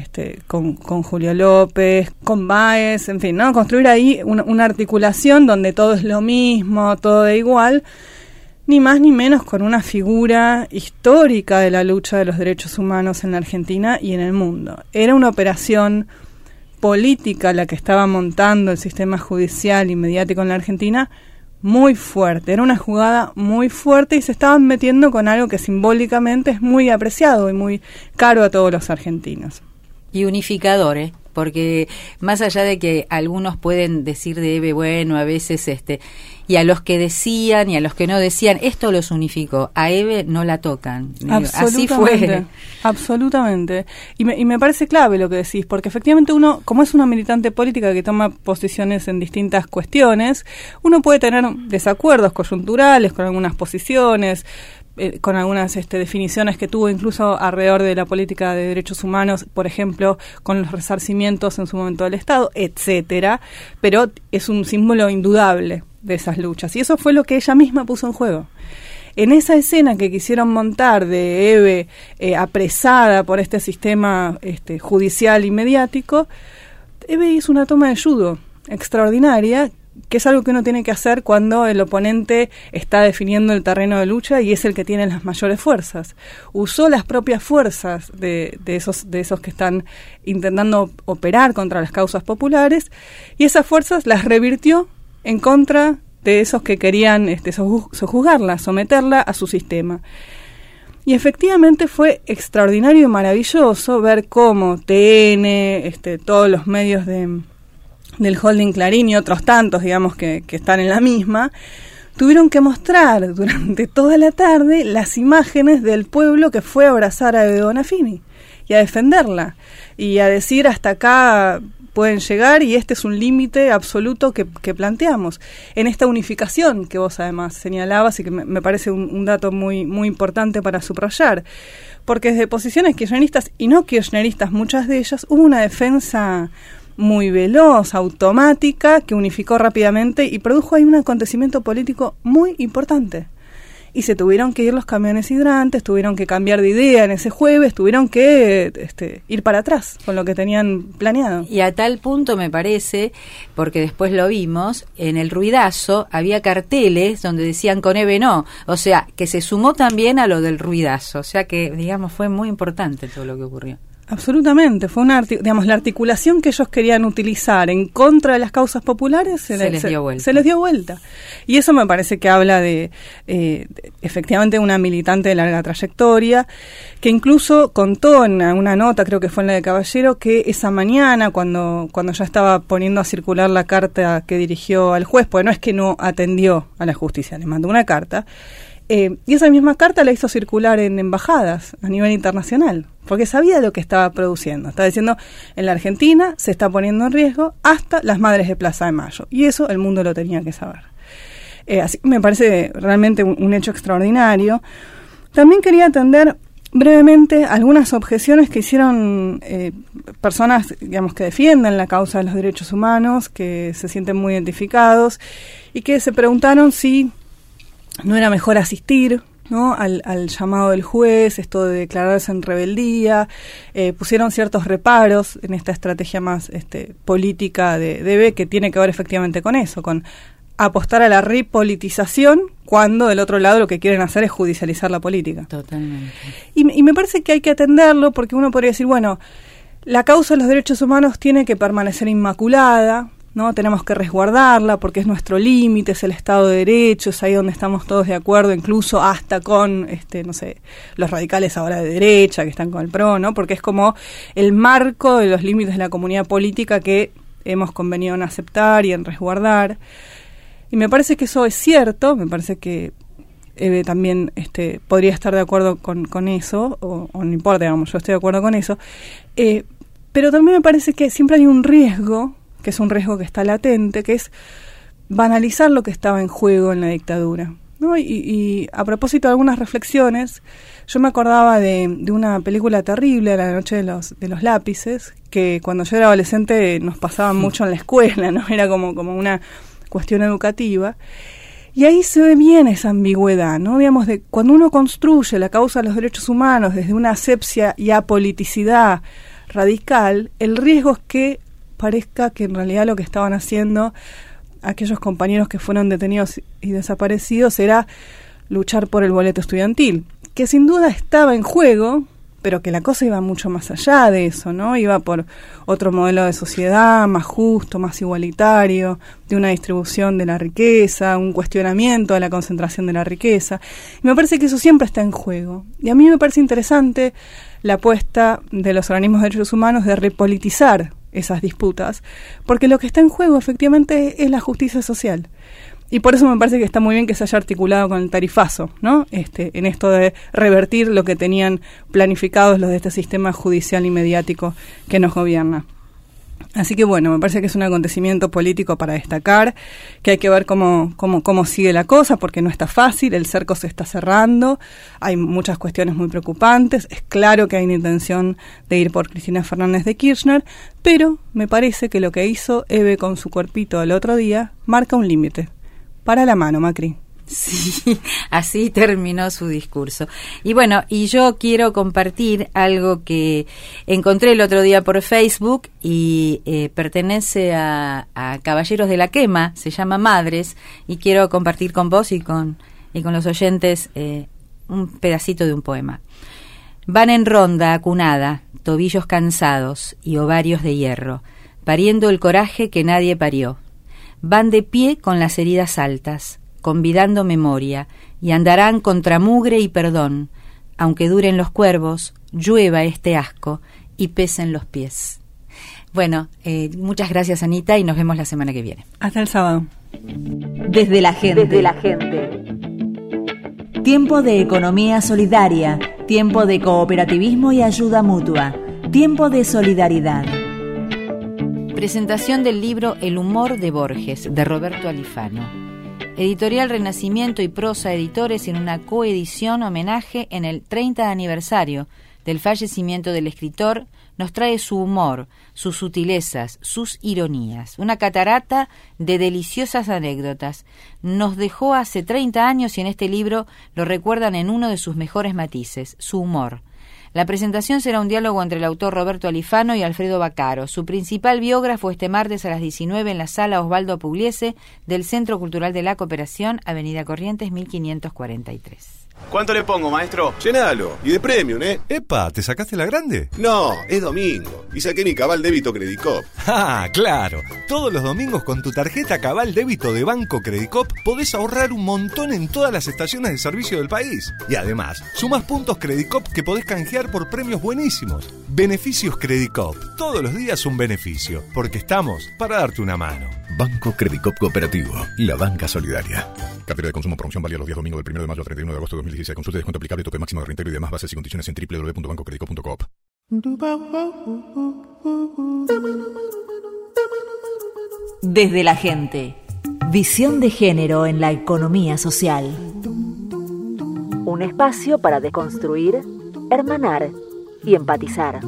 Julio López, con Báez, en fin, ¿no? Construir ahí una articulación donde todo es lo mismo, todo es igual, ni más ni menos con una figura histórica de la lucha de los derechos humanos en la Argentina y en el mundo. Era una operación política la que estaba montando el sistema judicial y mediático en la Argentina muy fuerte. Era una jugada muy fuerte y se estaban metiendo con algo que simbólicamente es muy apreciado y muy caro a todos los argentinos. Y unificador, porque más allá de que algunos pueden decir de Eve, bueno, a veces y a los que decían y a los que no decían, esto los unificó, a Eve no la tocan. Así fue. Absolutamente. Y me parece clave lo que decís, porque efectivamente uno, como es una militante política que toma posiciones en distintas cuestiones, uno puede tener desacuerdos coyunturales con algunas posiciones, con algunas definiciones que tuvo incluso alrededor de la política de derechos humanos, por ejemplo, con los resarcimientos en su momento del Estado, etcétera, pero es un símbolo indudable de esas luchas, y eso fue lo que ella misma puso en juego. En esa escena que quisieron montar de Eve apresada por este sistema judicial y mediático, Eve hizo una toma de judo extraordinaria, que es algo que uno tiene que hacer cuando el oponente está definiendo el terreno de lucha y es el que tiene las mayores fuerzas. Usó las propias fuerzas de esos que están intentando operar contra las causas populares, y esas fuerzas las revirtió en contra de esos que querían sojuzgarla, someterla a su sistema. Y efectivamente fue extraordinario y maravilloso ver cómo TN, todos los medios del holding Clarín y otros tantos, digamos, que están en la misma, tuvieron que mostrar durante toda la tarde las imágenes del pueblo que fue a abrazar a Bebe Bonafini y a defenderla y a decir hasta acá pueden llegar y este es un límite absoluto que planteamos en esta unificación que vos además señalabas y que me parece un dato muy, muy importante para subrayar, porque desde posiciones kirchneristas y no kirchneristas, muchas de ellas, hubo una defensa muy veloz, automática, que unificó rápidamente y produjo ahí un acontecimiento político muy importante. Y se tuvieron que ir los camiones hidrantes, tuvieron que cambiar de idea en ese jueves, tuvieron que ir para atrás con lo que tenían planeado. Y a tal punto me parece, porque después lo vimos, en el ruidazo había carteles donde decían con Eve no, o sea, que se sumó también a lo del ruidazo, o sea que, digamos, fue muy importante todo lo que ocurrió. Absolutamente, fue la articulación que ellos querían utilizar en contra de las causas populares se les dio vuelta. Y eso me parece que habla de efectivamente una militante de larga trayectoria, que incluso contó en una nota, creo que fue en la de Caballero, que esa mañana cuando ya estaba poniendo a circular la carta que dirigió al juez, porque no es que no atendió a la justicia, le mandó una carta, y esa misma carta la hizo circular en embajadas a nivel internacional, porque sabía lo que estaba produciendo. Estaba diciendo, en la Argentina se está poniendo en riesgo hasta las madres de Plaza de Mayo, y eso el mundo lo tenía que saber. Así me parece realmente un hecho extraordinario. También quería atender brevemente algunas objeciones que hicieron personas, digamos, que defienden la causa de los derechos humanos, que se sienten muy identificados, y que se preguntaron si no era mejor asistir, ¿no?, al llamado del juez, esto de declararse en rebeldía. Pusieron ciertos reparos en esta estrategia más política de Bebe, que tiene que ver efectivamente con eso, con apostar a la repolitización, cuando del otro lado lo que quieren hacer es judicializar la política. Totalmente. Y me parece que hay que atenderlo, porque uno podría decir, bueno, la causa de los derechos humanos tiene que permanecer inmaculada, ¿no? Tenemos que resguardarla porque es nuestro límite, es el Estado de Derecho, es ahí donde estamos todos de acuerdo, incluso hasta con, los radicales ahora de derecha que están con el PRO, ¿no? Porque es como el marco de los límites de la comunidad política que hemos convenido en aceptar y en resguardar. Y me parece que eso es cierto, me parece que Eve también podría estar de acuerdo con eso, o no importa, digamos, yo estoy de acuerdo con eso, pero también me parece que siempre hay un riesgo, que es un riesgo que está latente, que es banalizar lo que estaba en juego en la dictadura, ¿no? Y a propósito de algunas reflexiones, yo me acordaba de una película terrible, La noche de los lápices, que cuando yo era adolescente nos pasaban mucho en la escuela, ¿no? Era como una cuestión educativa. Y ahí se ve bien esa ambigüedad, ¿no? Digamos, de cuando uno construye la causa de los derechos humanos desde una asepsia y apoliticidad radical, el riesgo es que parezca que en realidad lo que estaban haciendo aquellos compañeros que fueron detenidos y desaparecidos era luchar por el boleto estudiantil, que sin duda estaba en juego, pero que la cosa iba mucho más allá de eso, ¿no? Iba por otro modelo de sociedad más justo, más igualitario, de una distribución de la riqueza, un cuestionamiento de la concentración de la riqueza. Y me parece que eso siempre está en juego. Y a mí me parece interesante la apuesta de los organismos de derechos humanos de repolitizar esas disputas, porque lo que está en juego efectivamente es la justicia social. Y por eso me parece que está muy bien que se haya articulado con el tarifazo, ¿no? En esto de revertir lo que tenían planificados los de este sistema judicial y mediático que nos gobierna. Así que bueno, me parece que es un acontecimiento político para destacar, que hay que ver cómo sigue la cosa, porque no está fácil, el cerco se está cerrando, hay muchas cuestiones muy preocupantes, es claro que hay una intención de ir por Cristina Fernández de Kirchner, pero me parece que lo que hizo Eve con su cuerpito el otro día marca un límite. Para la mano, Macri. Sí, así terminó su discurso. Y bueno, y yo quiero compartir algo que encontré el otro día por Facebook y pertenece a Caballeros de la Quema, se llama Madres, y quiero compartir con vos y con los oyentes un pedacito de un poema. Van en ronda acunada, tobillos cansados y ovarios de hierro, pariendo el coraje que nadie parió. Van de pie con las heridas altas, convidando memoria, y andarán contra mugre y perdón, aunque duren los cuervos, llueva este asco y pesen los pies. Bueno, muchas gracias, Anita, y nos vemos la semana que viene. Hasta el sábado. Desde la gente. Desde la gente. Tiempo de economía solidaria, tiempo de cooperativismo y ayuda mutua, tiempo de solidaridad. Presentación del libro El humor de Borges, de Roberto Alifano. Editorial Renacimiento y Prosa Editores en una coedición homenaje en el 30 aniversario del fallecimiento del escritor, nos trae su humor, sus sutilezas, sus ironías, una catarata de deliciosas anécdotas. Nos dejó hace 30 años y en este libro lo recuerdan en uno de sus mejores matices, su humor. La presentación será un diálogo entre el autor Roberto Alifano y Alfredo Baccaro. Su principal biógrafo este martes a las 19 en la sala Osvaldo Pugliese del Centro Cultural de la Cooperación, Avenida Corrientes 1543. ¿Cuánto le pongo, maestro? Llenalo. Y de premium, ¿eh? Epa, ¿te sacaste la grande? No, es domingo. Y saqué mi Cabal Débito Credicop. Ah, claro. Todos los domingos con tu tarjeta Cabal Débito de Banco Credicop podés ahorrar un montón en todas las estaciones de servicio del país. Y además, sumás puntos Credicop que podés canjear por premios buenísimos. Beneficios Credicop. Todos los días un beneficio. Porque estamos para darte una mano. Banco Credicop Cooperativo. La banca solidaria. Cartera de consumo, promoción válida los días domingos del 1 de mayo al 31 de agosto de 2016. Consulta de descuento aplicable, tope máximo de reintegro y demás bases y condiciones en www.bancocredicop.coop. Desde la gente. Visión de género en la economía social. Un espacio para deconstruir, hermanar y empatizar.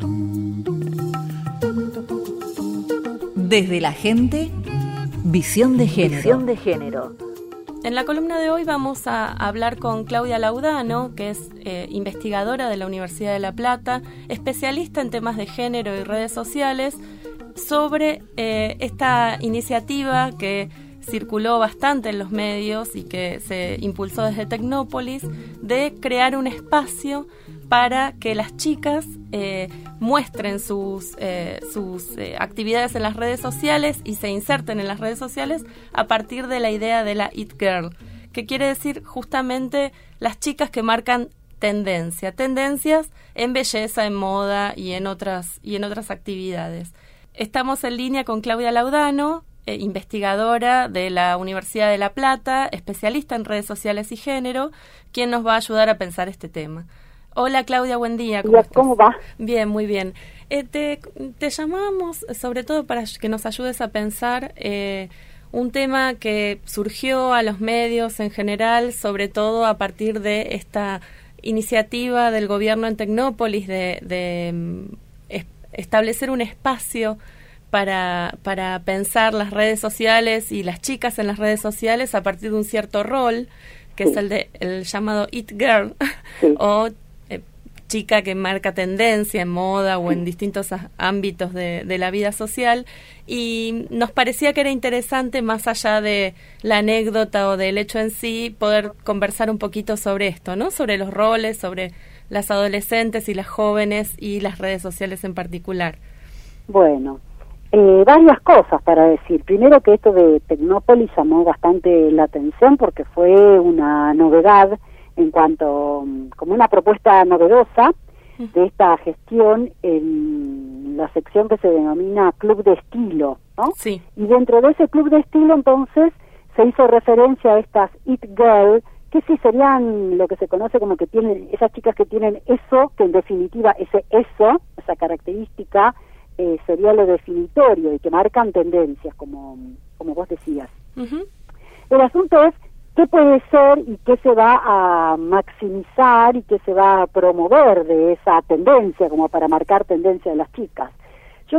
Desde la gente, visión de género. Visión de género. En la columna de hoy vamos a hablar con Claudia Laudano, que es investigadora de la Universidad de La Plata, especialista en temas de género y redes sociales, sobre esta iniciativa que circuló bastante en los medios y que se impulsó desde Tecnópolis, de crear un espacio para que las chicas muestren sus actividades en las redes sociales y se inserten en las redes sociales a partir de la idea de la It Girl, que quiere decir justamente las chicas que marcan tendencias en belleza, en moda y en otras actividades. Estamos en línea con Claudia Laudano, investigadora de la Universidad de La Plata, especialista en redes sociales y género, quien nos va a ayudar a pensar este tema. Hola Claudia, buen día. ¿Cómo va? Bien, muy bien. Te llamamos sobre todo para que nos ayudes a pensar un tema que surgió a los medios en general, sobre todo a partir de esta iniciativa del gobierno en Tecnópolis de establecer un espacio para pensar las redes sociales y las chicas en las redes sociales a partir de un cierto rol, que es el llamado It Girl, o chica que marca tendencia en moda o en distintos ámbitos de la vida social, y nos parecía que era interesante, más allá de la anécdota o del hecho en sí, poder conversar un poquito sobre esto, ¿no? Sobre los roles, sobre las adolescentes y las jóvenes y las redes sociales en particular. Bueno, varias cosas para decir. Primero, que esto de Tecnópolis llamó bastante la atención porque fue una novedad en cuanto, como una propuesta novedosa de esta gestión en la sección que se denomina Club de Estilo, ¿no? Sí. Y dentro de ese Club de Estilo, entonces, se hizo referencia a estas It Girl, que sí serían lo que se conoce como que tienen, esas chicas que tienen eso, que en definitiva esa característica, sería lo definitorio y que marcan tendencias, como vos decías. Uh-huh. El asunto es qué puede ser y qué se va a maximizar y qué se va a promover de esa tendencia, como para marcar tendencia de las chicas. Yo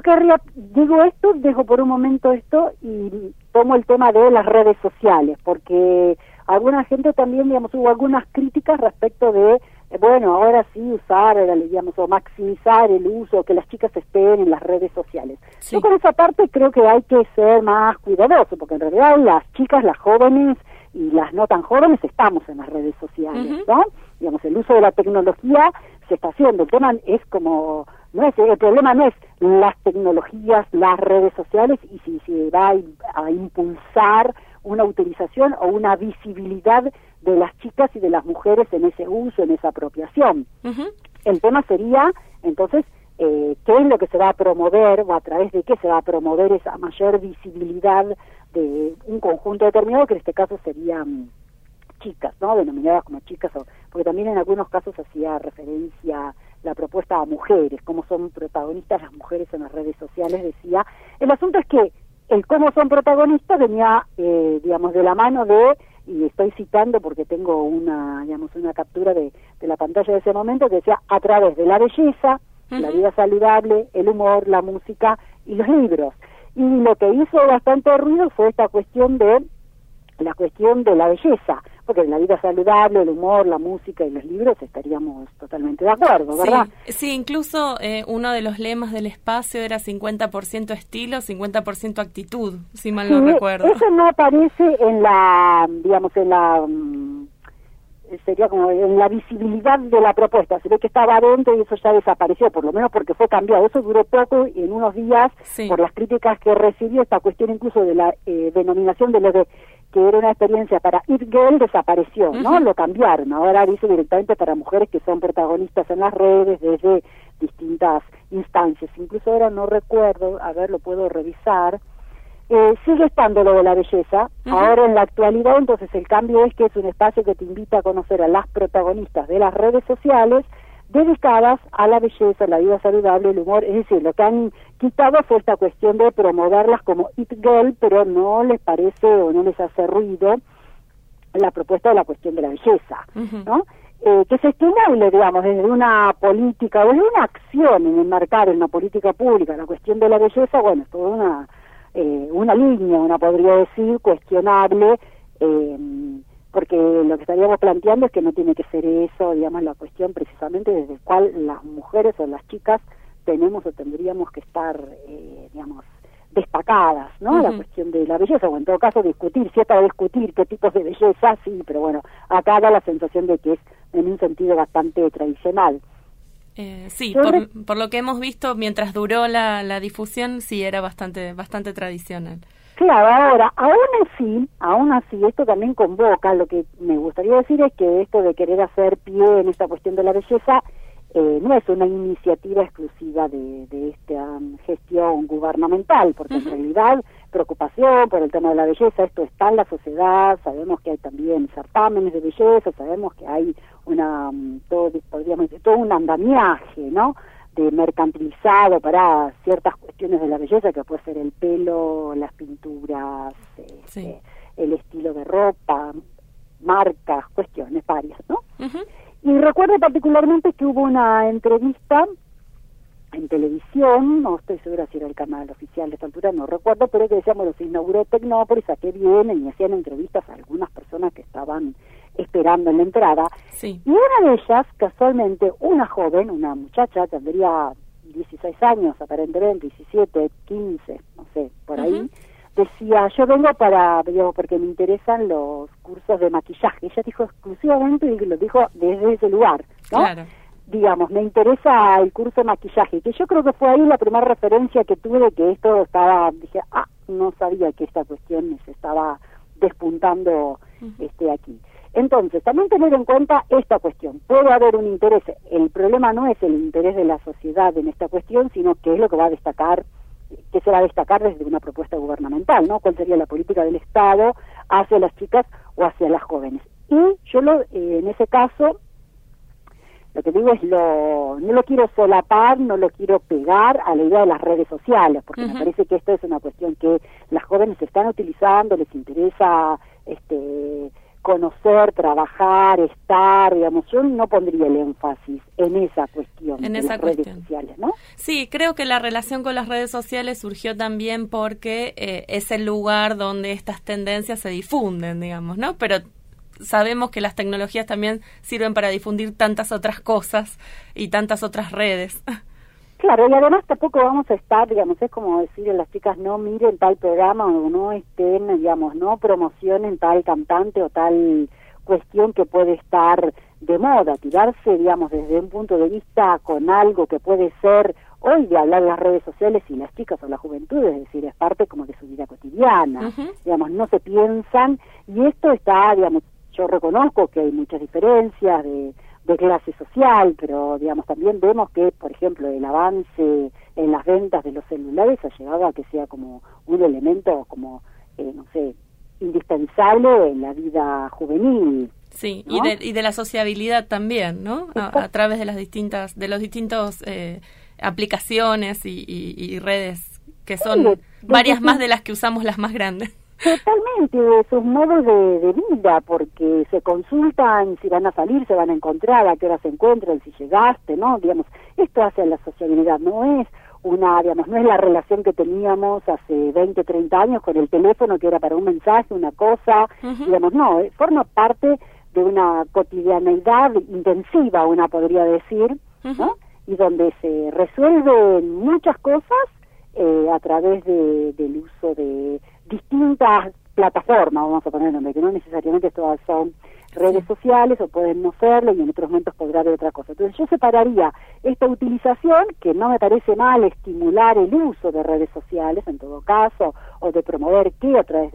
dejo por un momento esto y tomo el tema de las redes sociales, porque alguna gente también, digamos, hubo algunas críticas respecto de, bueno, ahora sí usar, digamos, o maximizar el uso, que las chicas estén en las redes sociales. Sí. Yo con esa parte creo que hay que ser más cuidadoso, porque en realidad las chicas, las jóvenes y las no tan jóvenes estamos en las redes sociales, ¿no? Digamos, el uso de la tecnología se está haciendo. El tema es como, el problema no es las tecnologías, las redes sociales, y si se va a impulsar una utilización o una visibilidad de las chicas y de las mujeres en ese uso, en esa apropiación. El tema sería, entonces, qué es lo que se va a promover o a través de qué se va a promover esa mayor visibilidad de un conjunto determinado, que en este caso serían chicas, ¿no? Denominadas como chicas, porque también en algunos casos hacía referencia la propuesta a mujeres, cómo son protagonistas las mujeres en las redes sociales, decía. El asunto es que el cómo son protagonistas venía, digamos, de la mano de, y estoy citando porque tengo una captura de la pantalla de ese momento, que decía, a través de la belleza, la vida saludable, el humor, la música y los libros. Y lo que hizo bastante ruido fue esta cuestión de la belleza, porque en la vida saludable, el humor, la música y los libros estaríamos totalmente de acuerdo, ¿verdad? Sí, incluso uno de los lemas del espacio era 50% estilo, 50% actitud, si mal no recuerdo. Eso no aparece en la, digamos, sería como en la visibilidad de la propuesta. Se ve que estaba adentro y eso ya desapareció, por lo menos porque fue cambiado. Eso duró poco y en unos días, por las críticas que recibió, esta cuestión incluso de la denominación de lo de que era una experiencia para It Girl desapareció, ¿no? Lo cambiaron. Ahora dice directamente para mujeres que son protagonistas en las redes desde distintas instancias. Incluso ahora no recuerdo, a ver, lo puedo revisar. Sigue estando lo de la belleza. Ahora en la actualidad, entonces, el cambio es que es un espacio que te invita a conocer a las protagonistas de las redes sociales dedicadas a la belleza, la vida saludable, el humor. Es decir, lo que han quitado fue esta cuestión de promoverlas como It Girl, pero no les parece o no les hace ruido la propuesta de la cuestión de la belleza, ¿no? Que se estimule, digamos, desde una política, desde una acción en enmarcar en una política pública la cuestión de la belleza, bueno, es toda una línea, una podría decir, cuestionable, porque lo que estaríamos planteando es que no tiene que ser eso, digamos, la cuestión precisamente desde cuál las mujeres o las chicas tenemos o tendríamos que estar, digamos, destacadas, ¿no? La cuestión de la belleza, o en todo caso discutir, si es para discutir qué tipos de belleza, sí, pero bueno, acá da la sensación de que es en un sentido bastante tradicional. Sí, por lo que hemos visto, mientras duró la difusión, sí era bastante tradicional. Claro, ahora, aún así, esto también convoca, lo que me gustaría decir es que esto de querer hacer pie en esta cuestión de la belleza no es una iniciativa exclusiva de esta gestión gubernamental, porque en realidad preocupación por el tema de la belleza, esto está en la sociedad, sabemos que hay también certámenes de belleza, sabemos que hay todo un andamiaje, ¿no?, de mercantilizado para ciertas cuestiones de la belleza, que puede ser el pelo, las pinturas, el estilo de ropa, marcas, cuestiones varias, ¿no? Y recuerdo particularmente que hubo una entrevista en televisión, no estoy segura si era el canal oficial de esta altura, no recuerdo, pero que decíamos, los inauguró Tecnópolis, a qué vienen, y hacían entrevistas a algunas personas que estaban esperando en la entrada. Y una de ellas, casualmente, una joven, una muchacha, tendría 16 años aparentemente, 17, 15, no sé, por ahí, decía, yo vengo porque me interesan los cursos de maquillaje. Ella dijo exclusivamente, y lo dijo desde ese lugar, ¿no? Claro. Digamos, me interesa el curso de maquillaje, que yo creo que fue ahí la primera referencia que tuve de que esto estaba, dije, no sabía que esta cuestión se estaba despuntando aquí. Entonces, también tener en cuenta esta cuestión. Puede haber un interés, el problema no es el interés de la sociedad en esta cuestión, sino que es lo que va a destacar, que se va a destacar desde una propuesta gubernamental, ¿no? ¿Cuál sería la política del Estado hacia las chicas o hacia las jóvenes? Y yo en ese caso, lo que digo es no lo quiero solapar, no lo quiero pegar a la idea de las redes sociales, porque me parece que esto es una cuestión que las jóvenes están utilizando, les interesa conocer, trabajar, estar, digamos, yo no pondría el énfasis en esa cuestión de las redes sociales, ¿no? Sí, creo que la relación con las redes sociales surgió también porque es el lugar donde estas tendencias se difunden, digamos, ¿no? Pero sabemos que las tecnologías también sirven para difundir tantas otras cosas y tantas otras redes. Claro, y además tampoco vamos a estar, digamos, es como decir a las chicas, no miren tal programa o no estén, digamos, no promocionen tal cantante o tal cuestión que puede estar de moda, tirarse, digamos, desde un punto de vista con algo que puede ser hoy de hablar de las redes sociales y las chicas o la juventud, es decir, es parte como de su vida cotidiana, digamos, no se piensan, y esto está, digamos, yo reconozco que hay muchas diferencias de clase social, pero digamos también vemos que, por ejemplo, el avance en las ventas de los celulares ha llegado a que sea como un elemento como, no sé, indispensable en la vida juvenil. Sí, ¿no? y de la sociabilidad también, ¿no? A través de los distintos aplicaciones y redes que son varias más de las que usamos las más grandes. Totalmente, de sus modos de vida, porque se consultan si van a salir, se van a encontrar, a qué hora se encuentran, si llegaste, ¿no? Digamos, esto hace a la sociabilidad, no es digamos, no es la relación que teníamos hace 20, 30 años con el teléfono, que era para un mensaje, una cosa, digamos, no, forma parte de una cotidianeidad intensiva, una podría decir, ¿no? Y donde se resuelven muchas cosas a través del uso de distintas plataformas, vamos a poner nombre, que no necesariamente todas son redes sociales o pueden no serlo y en otros momentos podrá haber otra cosa. Entonces yo separaría esta utilización, que no me parece mal estimular el uso de redes sociales en todo caso, o de promover que a través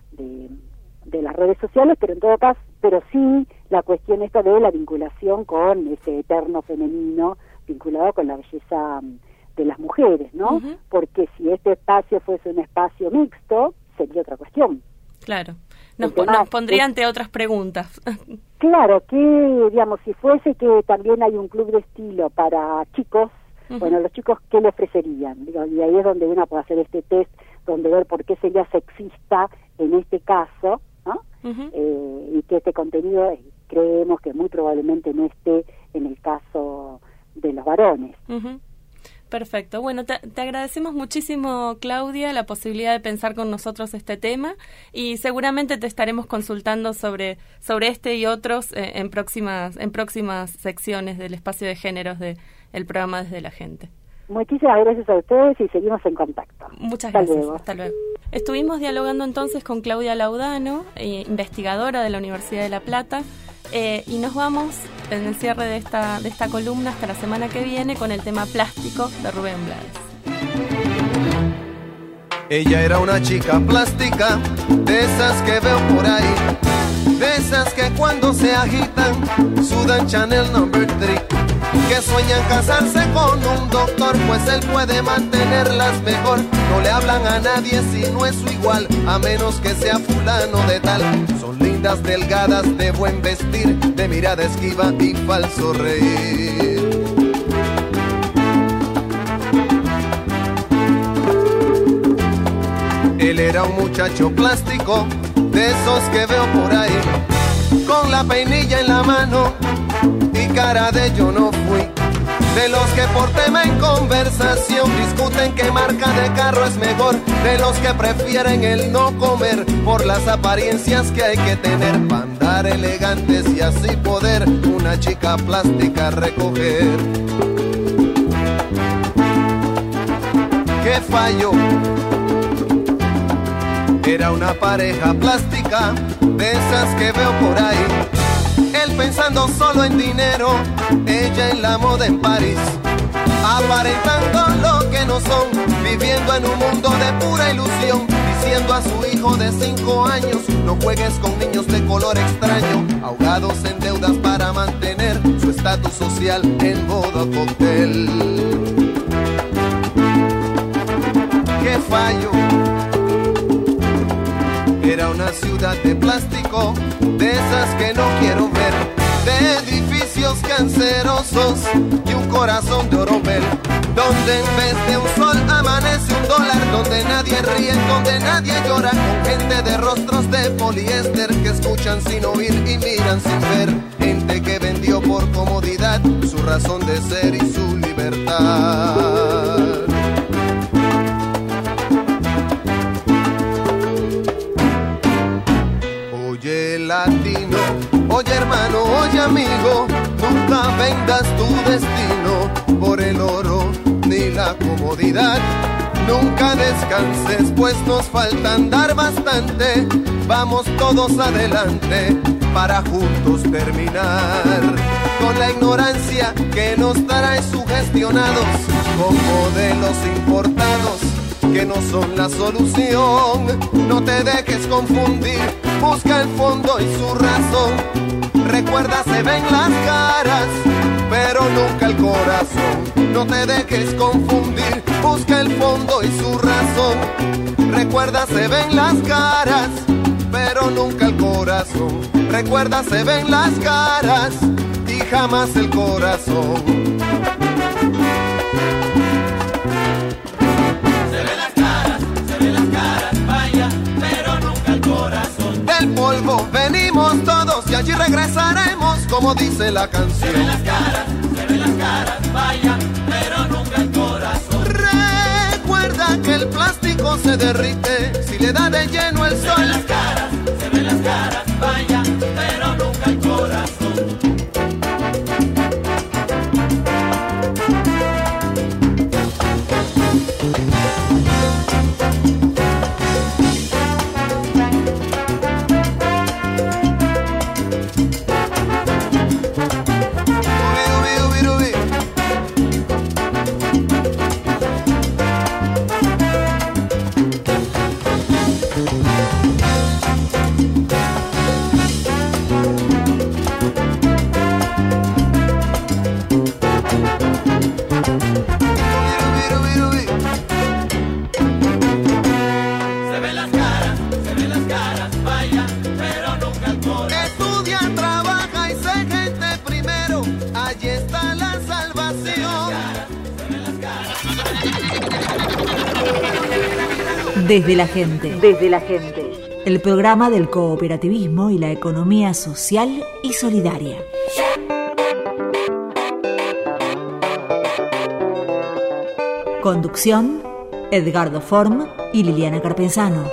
de las redes sociales, pero en todo caso, pero sí la cuestión esta de la vinculación con ese eterno femenino vinculado con la belleza de las mujeres, ¿no? Porque si este espacio fuese un espacio mixto, sería otra cuestión. Claro, nos pondría ante otras preguntas. Claro, que, digamos, si fuese que también hay un club de estilo para chicos, bueno, los chicos, ¿qué le ofrecerían? Digo, y ahí es donde uno puede hacer este test, donde ver por qué sería sexista en este caso, ¿no? Y que este contenido creemos que muy probablemente no esté en el caso de los varones. Perfecto. Bueno, te agradecemos muchísimo, Claudia, la posibilidad de pensar con nosotros este tema y seguramente te estaremos consultando sobre este y otros en próximas secciones del espacio de géneros del programa Desde la Gente. Muchísimas gracias a ustedes y seguimos en contacto. Muchas gracias. Hasta luego. Estuvimos dialogando entonces con Claudia Laudano, investigadora de la Universidad de La Plata, y nos vamos en el cierre de esta columna hasta la semana que viene con el tema plástico de Rubén Blades. Ella era una chica plástica, de esas que veo por ahí, de esas que cuando se agitan sudan Chanel No. 3, que sueñan casarse con un doctor, pues él puede mantenerlas mejor. No le hablan a nadie si no es su igual, a menos que sea fulano de tal. Son lindas, delgadas, de buen vestir, de mirada esquiva y falso reír. Él era un muchacho plástico, de esos que veo por ahí, con la peinilla en la mano y cara de yo no fui. De los que por tema en conversación discuten qué marca de carro es mejor. De los que prefieren el no comer por las apariencias que hay que tener para andar elegantes y así poder una chica plástica recoger. ¿Qué falló? Era una pareja plástica, de esas que veo por ahí. Él pensando solo en dinero, ella en la moda en París, aparentando lo que no son, viviendo en un mundo de pura ilusión, diciendo a su hijo de 5 años, no juegues con niños de color extraño, ahogados en deudas para mantener su estatus social en boda o cóctel. ¿Qué fallo? Era una ciudad de plástico, de esas que no quiero ver, de edificios cancerosos y un corazón de oropel, donde en vez de un sol amanece un dólar, donde nadie ríe, donde nadie llora, con gente de rostros de poliéster que escuchan sin oír y miran sin ver, gente que vendió por comodidad su razón de ser y su libertad. Oye, latino, hermano, oye amigo, nunca vendas tu destino por el oro ni la comodidad. Nunca descanses, pues nos falta andar bastante. Vamos todos adelante para juntos terminar con la ignorancia que nos trae sugestionados con modelos importados que no son la solución. No te dejes confundir, busca el fondo y su razón. Recuerda, se ven las caras, pero nunca el corazón. No te dejes confundir, busca el fondo y su razón. Recuerda, se ven las caras, pero nunca el corazón. Recuerda, se ven las caras y jamás el corazón. Del polvo venimos todos y allí regresaremos, como dice la canción. Se ven las caras, vaya, pero nunca el corazón. Recuerda que el plástico se derrite si le da de lleno el sol. Se ven las caras, vaya, pero nunca el corazón. Desde la gente. Desde la gente. El programa del cooperativismo y la economía social y solidaria. Conducción: Edgardo Form y Liliana Carpenzano.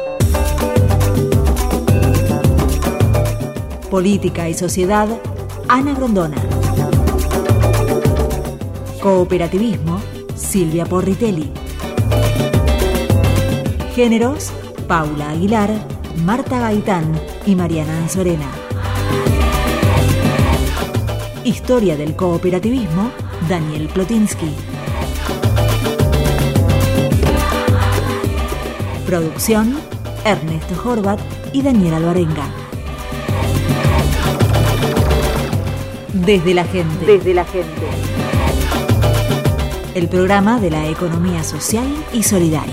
Política y sociedad: Ana Grondona. Cooperativismo: Silvia Porritelli. Géneros: Paula Aguilar, Marta Gaitán y Mariana Anzorena. Historia del cooperativismo: Daniel Plotinsky. Producción: Ernesto Horvat y Daniel Alvarenga. Desde la gente. Desde la gente. El programa de la economía social y solidaria.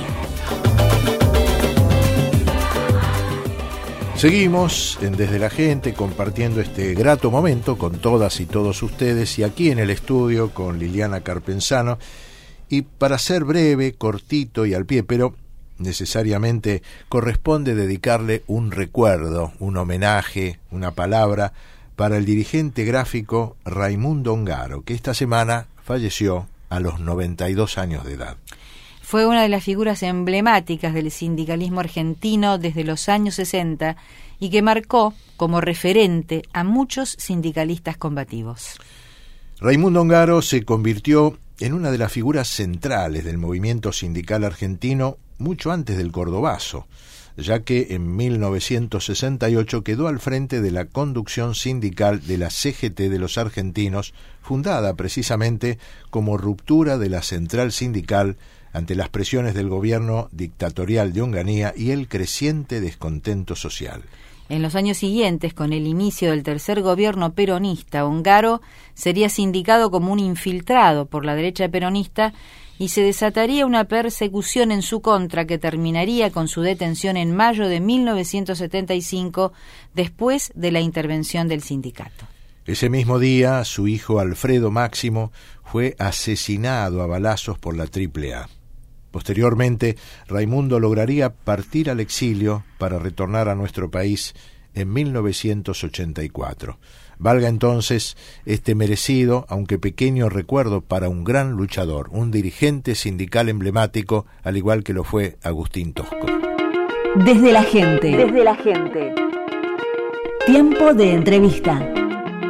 Seguimos en Desde la Gente compartiendo este grato momento con todas y todos ustedes y aquí en el estudio con Liliana Carpenzano. Y para ser breve, cortito y al pie, pero necesariamente corresponde dedicarle un recuerdo, un homenaje, una palabra para el dirigente gráfico Raimundo Ongaro, que esta semana falleció a los 92 años de edad. Fue una de las figuras emblemáticas del sindicalismo argentino desde los años 60 y que marcó como referente a muchos sindicalistas combativos. Raimundo Ongaro se convirtió en una de las figuras centrales del movimiento sindical argentino mucho antes del Cordobazo, ya que en 1968 quedó al frente de la conducción sindical de la CGT de los argentinos, fundada precisamente como ruptura de la central sindical ante las presiones del gobierno dictatorial de Onganía y el creciente descontento social. En los años siguientes, con el inicio del tercer gobierno peronista, Ongaro sería sindicado como un infiltrado por la derecha peronista y se desataría una persecución en su contra que terminaría con su detención en mayo de 1975, después de la intervención del sindicato. Ese mismo día, su hijo Alfredo Máximo fue asesinado a balazos por la AAA. Posteriormente, Raimundo lograría partir al exilio para retornar a nuestro país en 1984. Valga entonces este merecido, aunque pequeño recuerdo para un gran luchador, un dirigente sindical emblemático, al igual que lo fue Agustín Tosco. Desde la gente. Desde la gente. Tiempo de entrevista.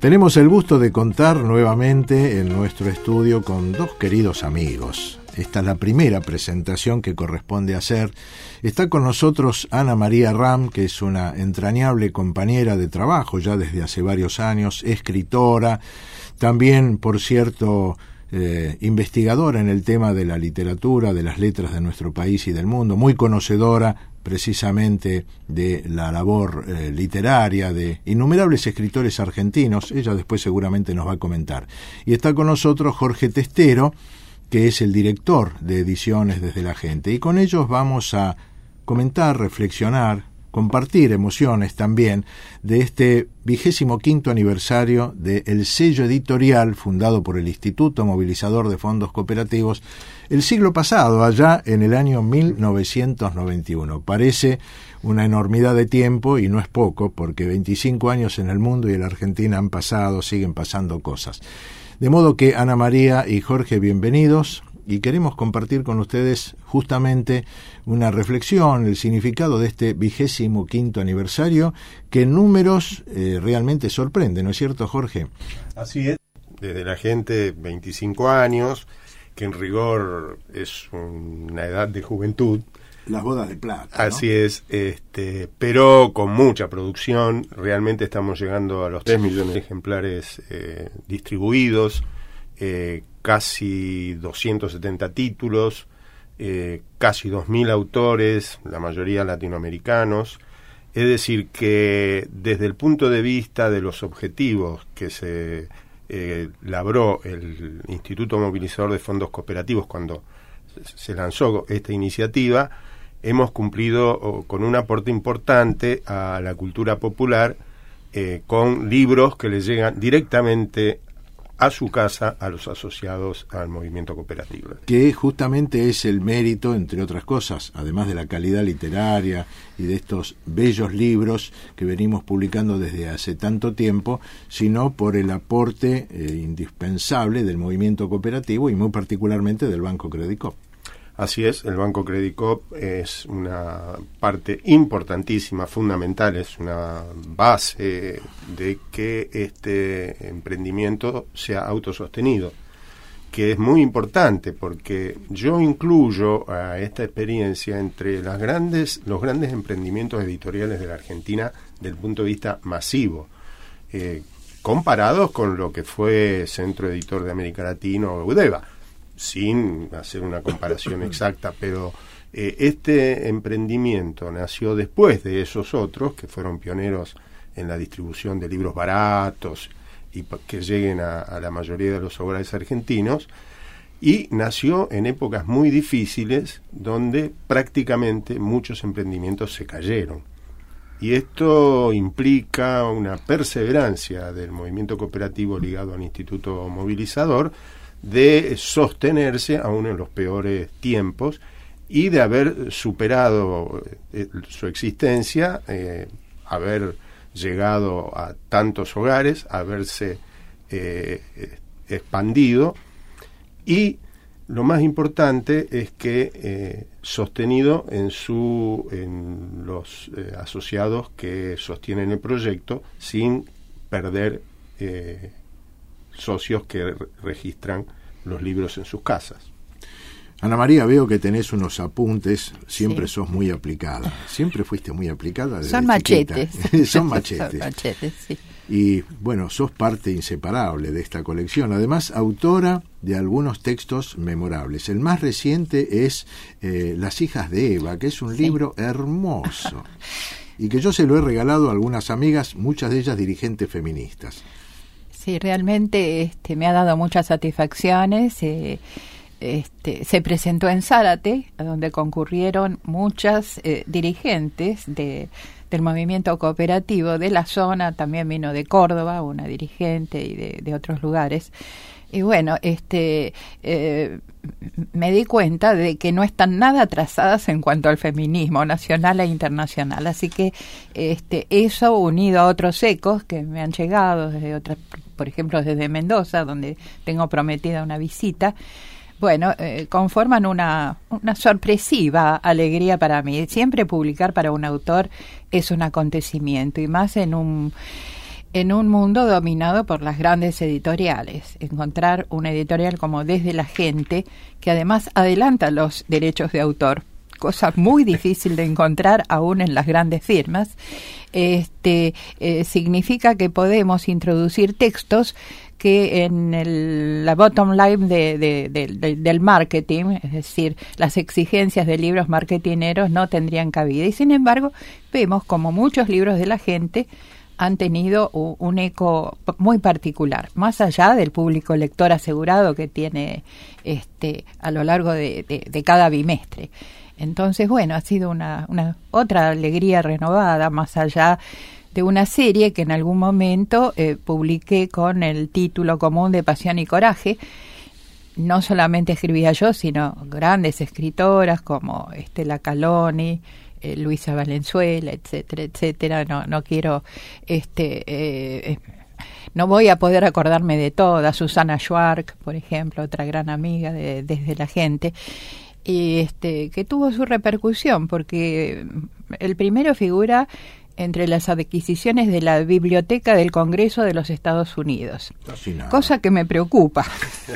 Tenemos el gusto de contar nuevamente en nuestro estudio con dos queridos amigos. Esta es la primera presentación que corresponde hacer. Está con nosotros Ana María Ram, que es una entrañable compañera de trabajo ya desde hace varios años, escritora, también, por cierto, investigadora en el tema de la literatura, de las letras de nuestro país y del mundo, muy conocedora precisamente de la labor literaria de innumerables escritores argentinos. Ella después seguramente nos va a comentar. Y está con nosotros Jorge Testero, que es el director de ediciones Desde la Gente. Y con ellos vamos a comentar, reflexionar, compartir emociones también de este 25º aniversario del sello editorial fundado por el Instituto Movilizador de Fondos Cooperativos el siglo pasado, allá en el año 1991. Parece una enormidad de tiempo y no es poco, porque 25 años en el mundo y en la Argentina han pasado, siguen pasando cosas. De modo que Ana María y Jorge, bienvenidos, y queremos compartir con ustedes justamente una reflexión, el significado de este 25º aniversario, que en números realmente sorprende, ¿no es cierto, Jorge? Así es, Desde la Gente 25 años, que en rigor es una edad de juventud. Las bodas de plata, ¿no? Así es, pero con mucha producción. Realmente estamos llegando a los 3 millones de ejemplares distribuidos, casi 270 títulos, casi 2.000 autores, la mayoría latinoamericanos. Es decir, que desde el punto de vista de los objetivos que se labró el Instituto Movilizador de Fondos Cooperativos cuando se lanzó esta iniciativa, hemos cumplido con un aporte importante a la cultura popular, con libros que les llegan directamente a su casa a los asociados al movimiento cooperativo. Que justamente es el mérito, entre otras cosas, además de la calidad literaria y de estos bellos libros que venimos publicando desde hace tanto tiempo, sino por el aporte indispensable del movimiento cooperativo y muy particularmente del Banco Credicop. Así es, el Banco Credicop es una parte importantísima, fundamental, es una base de que este emprendimiento sea autosostenido, que es muy importante porque yo incluyo a esta experiencia entre los grandes emprendimientos editoriales de la Argentina desde el punto de vista masivo, comparados con lo que fue Centro Editor de América Latina o Eudeva, sin hacer una comparación exacta, pero este emprendimiento nació después de esos otros que fueron pioneros en la distribución de libros baratos y que lleguen a la mayoría de los hogares argentinos, y nació en épocas muy difíciles donde prácticamente muchos emprendimientos se cayeron. Y esto implica una perseverancia del movimiento cooperativo ligado al Instituto Movilizador de sostenerse aún en los peores tiempos y de haber superado su existencia, haber llegado a tantos hogares, haberse expandido, y lo más importante es que sostenido en los asociados que sostienen el proyecto, sin perder socios que registran los libros en sus casas. Ana María, veo que tenés unos apuntes, siempre sos muy aplicada. Siempre fuiste muy aplicada desde Son machetes. Son machetes. Son machetes, sí. Y bueno, sos parte inseparable de esta colección. Además, autora de algunos textos memorables. El más reciente es Las hijas de Eva, que es un libro hermoso y que yo se lo he regalado a algunas amigas, muchas de ellas dirigentes feministas. Sí, realmente me ha dado muchas satisfacciones. Se presentó en Zárate, a donde concurrieron muchas dirigentes del movimiento cooperativo de la zona. También vino de Córdoba una dirigente y de otros lugares. Y bueno, me di cuenta de que no están nada atrasadas en cuanto al feminismo nacional e internacional. Así que eso, unido a otros ecos que me han llegado desde otras, por ejemplo desde Mendoza, donde tengo prometida una visita, bueno, conforman una sorpresiva alegría para mí. Siempre publicar para un autor es un acontecimiento, y más en en un mundo dominado por las grandes editoriales. Encontrar una editorial como Desde la Gente, que además adelanta los derechos de autor, cosa muy difícil de encontrar aún en las grandes firmas, significa que podemos introducir textos que en la bottom line del marketing, es decir, las exigencias de libros marketineros no tendrían cabida. Y sin embargo, vemos como muchos libros de la gente han tenido un eco muy particular, más allá del público lector asegurado que tiene a lo largo de cada bimestre. Entonces, bueno, ha sido una otra alegría renovada, más allá de una serie que en algún momento publiqué con el título común de Pasión y Coraje. No solamente escribía yo, sino grandes escritoras como Estela Caloni, Luisa Valenzuela, etcétera, etcétera. No quiero, no voy a poder acordarme de todas. Susana Schwark, por ejemplo, otra gran amiga de Desde la Gente, y que tuvo su repercusión, porque el primero figura entre las adquisiciones de la Biblioteca del Congreso de los Estados Unidos, cosa que me preocupa.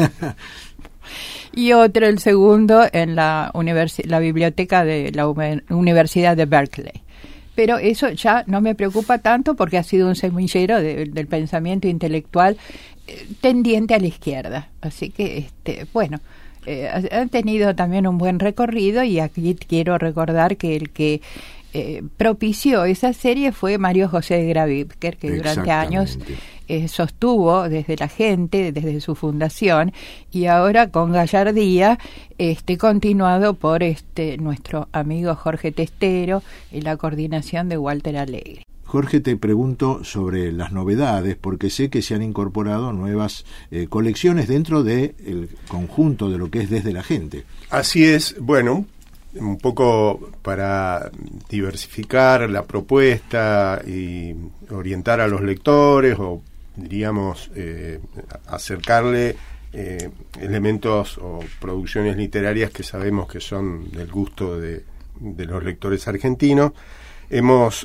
Y otro, el segundo, en la biblioteca de la Universidad de Berkeley. Pero eso ya no me preocupa tanto porque ha sido un semillero del pensamiento intelectual tendiente a la izquierda. Así que, bueno, han tenido también un buen recorrido, y aquí quiero recordar que el que propició esa serie fue Mario José de Gravitker, que durante años sostuvo Desde la Gente, desde su fundación, y ahora con gallardía continuado por nuestro amigo Jorge Testero y la coordinación de Walter Alegre. Jorge, te pregunto sobre las novedades, porque sé que se han incorporado nuevas colecciones dentro del conjunto de lo que es Desde la Gente. Así es, bueno, un poco para diversificar la propuesta y orientar a los lectores, o diríamos acercarle elementos o producciones literarias que sabemos que son del gusto de los lectores argentinos. Hemos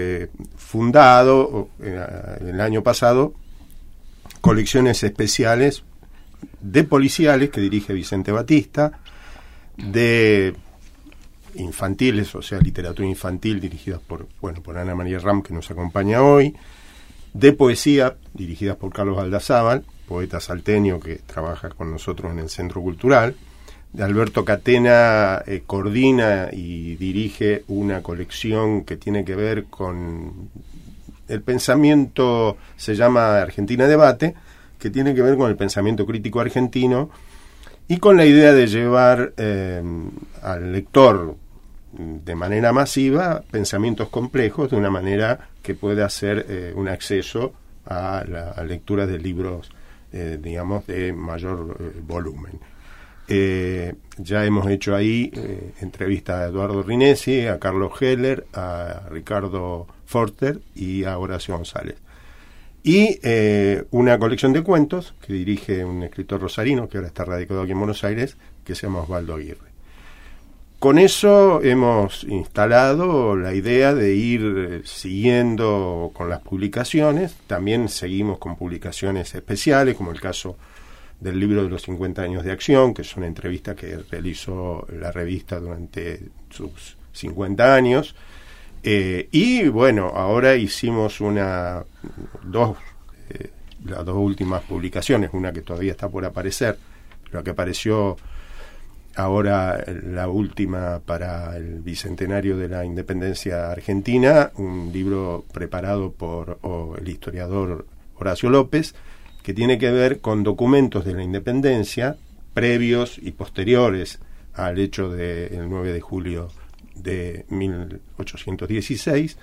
fundado el año pasado colecciones especiales de policiales que dirige Vicente Batista, de infantiles, o sea, literatura infantil dirigidas por Ana María Ram, que nos acompaña hoy, de poesía dirigidas por Carlos Aldazábal, poeta salteño que trabaja con nosotros en el Centro Cultural. De Alberto Catena coordina y dirige una colección que tiene que ver con el pensamiento, se llama Argentina Debate, que tiene que ver con el pensamiento crítico argentino y con la idea de llevar al lector de manera masiva pensamientos complejos de una manera que pueda hacer un acceso a la lectura de libros, digamos, de mayor volumen. Ya hemos hecho ahí entrevistas a Eduardo Rinesi, a Carlos Heller, a Ricardo Forter y a Horacio González. Y una colección de cuentos que dirige un escritor rosarino que ahora está radicado aquí en Buenos Aires, que se llama Osvaldo Aguirre. Con eso hemos instalado la idea de ir siguiendo con las publicaciones. También seguimos con publicaciones especiales, como el caso del libro de los 50 años de acción, que es una entrevista que realizó la revista durante sus 50 años. Y bueno, ahora hicimos las dos últimas publicaciones, una que todavía está por aparecer, la que apareció ahora, la última para el bicentenario de la independencia argentina, un libro preparado por el historiador Horacio López, que tiene que ver con documentos de la independencia previos y posteriores al hecho del 9 de julio de 1816,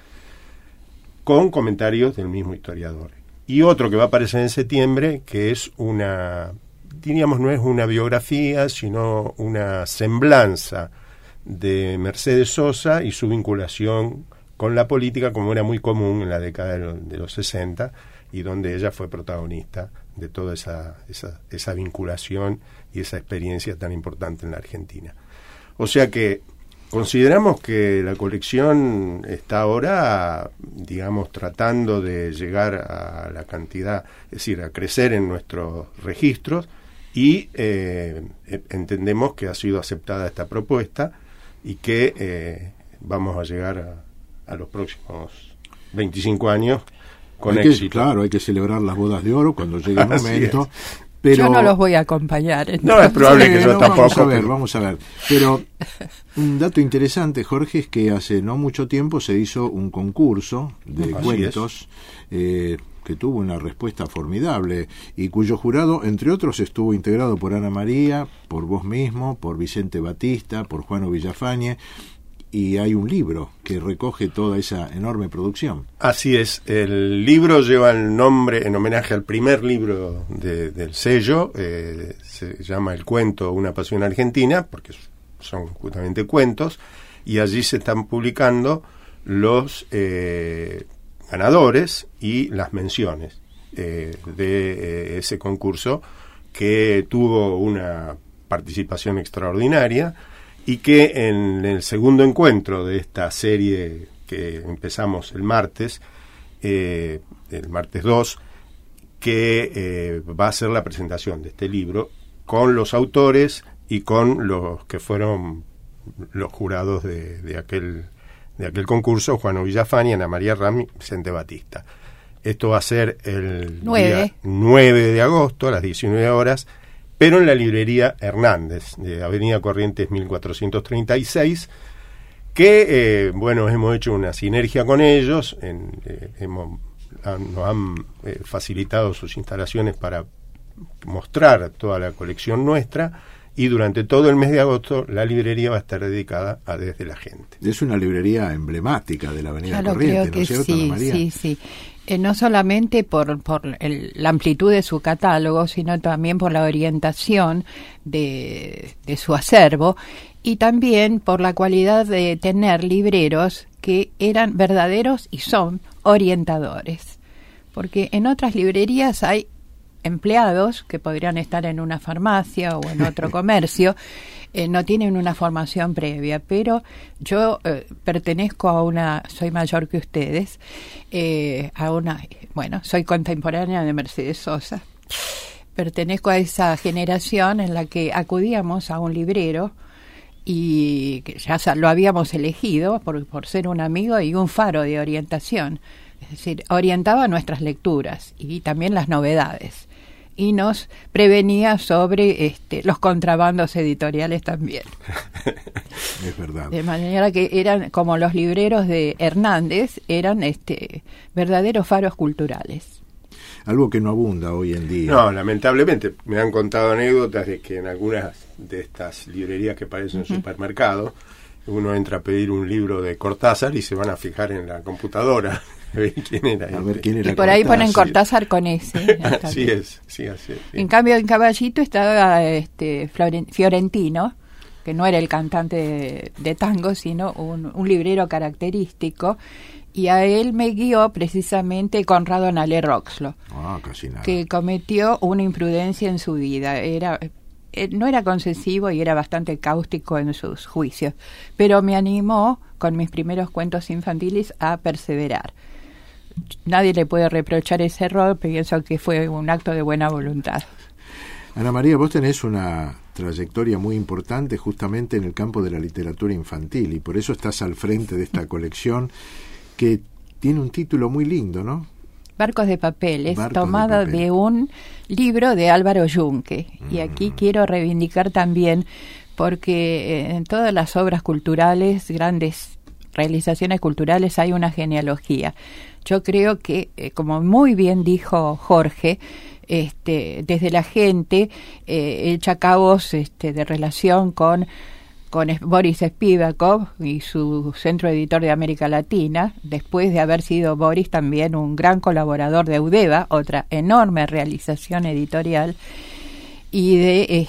con comentarios del mismo historiador. Y otro que va a aparecer en septiembre, que es diríamos, no es una biografía, sino una semblanza de Mercedes Sosa y su vinculación con la política, como era muy común en la década de los 60, y donde ella fue protagonista de toda esa vinculación y esa experiencia tan importante en la Argentina. O sea que Consideramos que la colección está ahora, digamos, tratando de llegar a la cantidad, es decir, a crecer en nuestros registros, y entendemos que ha sido aceptada esta propuesta y que vamos a llegar a los próximos 25 años con éxito. Claro, hay que celebrar las bodas de oro cuando llegue el momento. Pero yo no los voy a acompañar. Entonces. No, es probable que yo tampoco. Vamos a ver. Pero un dato interesante, Jorge, es que hace no mucho tiempo se hizo un concurso de cuentos que tuvo una respuesta formidable y cuyo jurado, entre otros, estuvo integrado por Ana María, por vos mismo, por Vicente Batista, por Juano Villafañe, y hay un libro que recoge toda esa enorme producción. Así es, el libro lleva el nombre en homenaje al primer libro del sello, se llama El cuento, una pasión argentina, porque son justamente cuentos, y allí se están publicando los ganadores y las menciones de ese concurso, que tuvo una participación extraordinaria y que en el segundo encuentro de esta serie que empezamos el martes 2, que va a ser la presentación de este libro con los autores y con los que fueron los jurados de aquel concurso, Juano Villafañe, Ana María Rami, Vicente Batista. Esto va a ser el día 9 de agosto a las 19 horas, pero en la librería Hernández, de Avenida Corrientes 1436, que, hemos hecho una sinergia con ellos, nos han facilitado sus instalaciones para mostrar toda la colección nuestra, y durante todo el mes de agosto la librería va a estar dedicada a Desde la Gente. Es una librería emblemática de la Avenida Corrientes, ¿no es cierto, Ana María? Sí. No solamente por la amplitud de su catálogo, sino también por la orientación de su acervo, y también por la cualidad de tener libreros que eran verdaderos y son orientadores. Porque en otras librerías hay empleados que podrían estar en una farmacia o en otro comercio, no tienen una formación previa, pero yo pertenezco soy mayor que ustedes, soy contemporánea de Mercedes Sosa, pertenezco a esa generación en la que acudíamos a un librero y que ya lo habíamos elegido por ser un amigo y un faro de orientación, es decir, orientaba nuestras lecturas y también las novedades, y nos prevenía sobre los contrabandos editoriales también. Es verdad. De manera que eran como los libreros de Hernández, eran verdaderos faros culturales. Algo que no abunda hoy en día. No, lamentablemente. Me han contado anécdotas de que en algunas de estas librerías que parecen supermercados, uno entra a pedir un libro de Cortázar y se van a fijar en la computadora a ver quién era. Y por ahí ponen Cortázar con ese. Así es. En cambio, en Caballito estaba Fiorentino, que no era el cantante de tango, sino un librero característico, y a él me guió precisamente Conrado Nalé Roxlo, casi nada, que cometió una imprudencia en su vida. No era concesivo y era bastante cáustico en sus juicios, pero me animó con mis primeros cuentos infantiles a perseverar. Nadie le puede reprochar ese error, pienso que fue un acto de buena voluntad. Ana María, vos tenés una trayectoria muy importante justamente en el campo de la literatura infantil, y por eso estás al frente de esta colección que tiene un título muy lindo, ¿no? Barcos de papel, es tomada de un libro de Álvaro Yunque, y aquí quiero reivindicar también, porque en todas las obras culturales, grandes realizaciones culturales, hay una genealogía. Yo creo que, como muy bien dijo Jorge, Desde la Gente echa cabos de relación con Boris Spivakov y su centro editor de América Latina, después de haber sido Boris también un gran colaborador de Eudeva, otra enorme realización editorial, y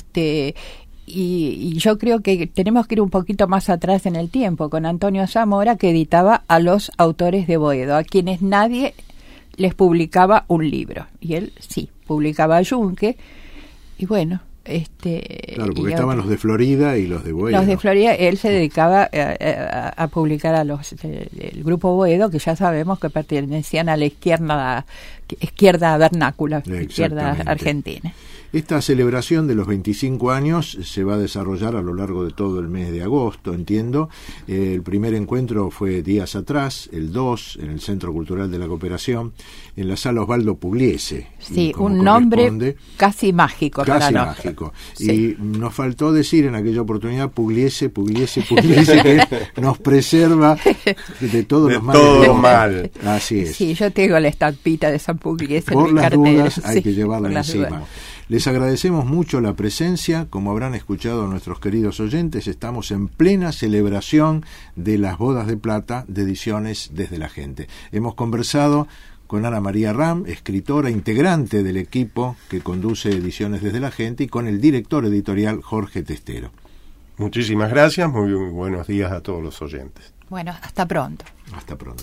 y yo creo que tenemos que ir un poquito más atrás en el tiempo, con Antonio Zamora, que editaba a los autores de Boedo, a quienes nadie les publicaba un libro, y él sí, publicaba a Yunque, y bueno, Claro, porque estaban los de Florida y los de Boedo. Los de Florida, él se dedicaba a publicar a los el grupo Boedo, que ya sabemos que pertenecían a la izquierda vernácula, izquierda argentina. Esta celebración de los 25 años se va a desarrollar a lo largo de todo el mes de agosto, entiendo. El primer encuentro fue días atrás, el 2, en el Centro Cultural de la Cooperación, en la Sala Osvaldo Pugliese. Sí, un nombre casi mágico. Casi mágico. Sí. Y nos faltó decir en aquella oportunidad Pugliese, que nos preserva de todos los males. Todo mal. Así es. Sí, yo tengo la estampita de San Pugliese. Por las cartera. dudas hay que llevarla encima. Les agradecemos mucho la presencia. Como habrán escuchado nuestros queridos oyentes, estamos en plena celebración de las Bodas de Plata de Ediciones Desde la Gente. Hemos conversado con Ana María Ram, escritora integrante del equipo que conduce Ediciones Desde la Gente, y con el director editorial Jorge Testero. Muchísimas gracias, muy buenos días a todos los oyentes. Bueno, hasta pronto. Hasta pronto.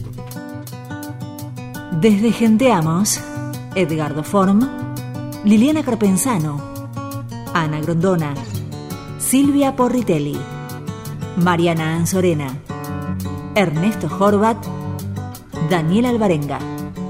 Desde Genteamos, Edgardo Form, Liliana Carpenzano, Ana Grondona, Silvia Porritelli, Mariana Anzorena, Ernesto Horvat, Daniel Alvarenga.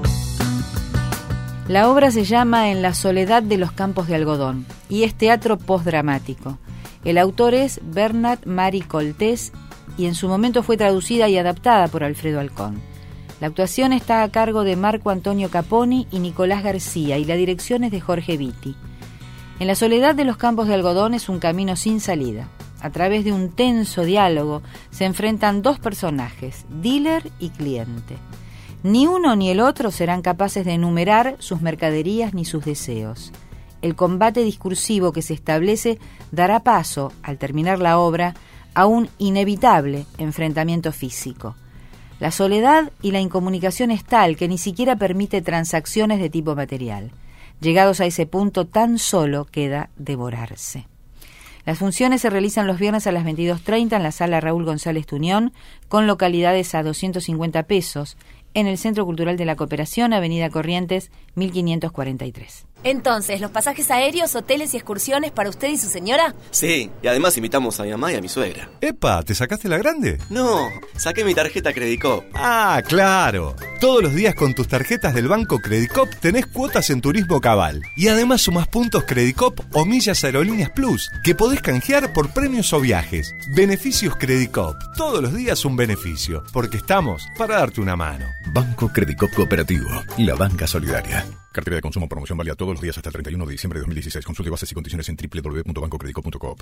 La obra se llama En la soledad de los campos de algodón y es teatro postdramático. El autor es Bernat Marie Coltés y en su momento fue traducida y adaptada por Alfredo Alcón. La actuación está a cargo de Marco Antonio Caponi y Nicolás García y la dirección es de Jorge Vitti. En la soledad de los campos de algodón es un camino sin salida. A través de un tenso diálogo se enfrentan dos personajes, dealer y cliente. Ni uno ni el otro serán capaces de enumerar sus mercaderías ni sus deseos. El combate discursivo que se establece dará paso, al terminar la obra, a un inevitable enfrentamiento físico. La soledad y la incomunicación es tal que ni siquiera permite transacciones de tipo material. Llegados a ese punto, tan solo queda devorarse. Las funciones se realizan los viernes a las 22:30 en la sala Raúl González Tuñón, con localidades a 250 pesos, en el Centro Cultural de la Cooperación, Avenida Corrientes, 1543. Entonces, ¿los pasajes aéreos, hoteles y excursiones para usted y su señora? Sí, y además invitamos a mi mamá y a mi suegra. Epa, ¿te sacaste la grande? No, saqué mi tarjeta Credicop. Ah, claro. Todos los días con tus tarjetas del Banco Credicop tenés cuotas en Turismo Cabal. Y además sumás puntos Credicop o millas Aerolíneas Plus, que podés canjear por premios o viajes. Beneficios Credicop. Todos los días un beneficio, porque estamos para darte una mano. Banco Credicop Cooperativo, la banca solidaria. Cartera de consumo, promoción válida todos los días hasta el 31 de diciembre de 2016. Consulte bases y condiciones en www.bancocredicop.coop.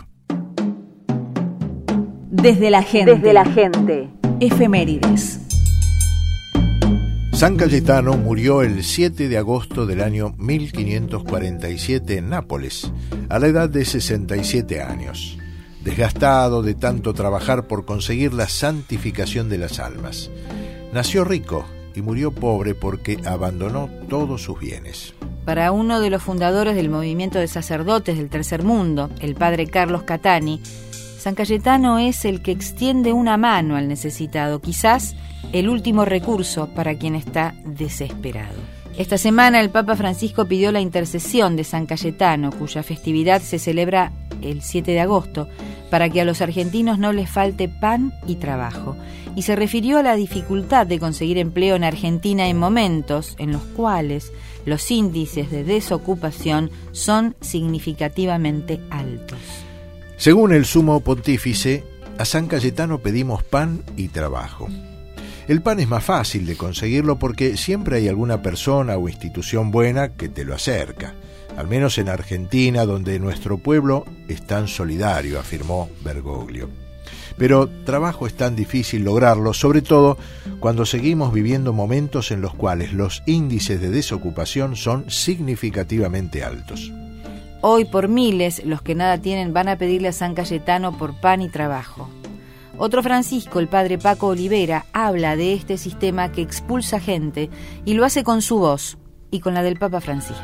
Desde la gente. Efemérides. San Cayetano murió el 7 de agosto del año 1547 en Nápoles, a la edad de 67 años, desgastado de tanto trabajar por conseguir la santificación de las almas. Nació rico y murió pobre porque abandonó todos sus bienes. Para uno de los fundadores del movimiento de sacerdotes del Tercer Mundo, el padre Carlos Catani, San Cayetano es el que extiende una mano al necesitado, quizás el último recurso para quien está desesperado. Esta semana el Papa Francisco pidió la intercesión de San Cayetano, cuya festividad se celebra el 7 de agosto, para que a los argentinos no les falte pan y trabajo, y se refirió a la dificultad de conseguir empleo en Argentina en momentos en los cuales los índices de desocupación son significativamente altos. Según el sumo pontífice, a San Cayetano pedimos pan y trabajo. El pan es más fácil de conseguirlo porque siempre hay alguna persona o institución buena que te lo acerca. Al menos en Argentina, donde nuestro pueblo es tan solidario, afirmó Bergoglio. Pero trabajo es tan difícil lograrlo, sobre todo cuando seguimos viviendo momentos en los cuales los índices de desocupación son significativamente altos. Hoy por miles los que nada tienen van a pedirle a San Cayetano por pan y trabajo. Otro Francisco, el padre Paco Olivera, habla de este sistema que expulsa gente y lo hace con su voz y con la del Papa Francisco.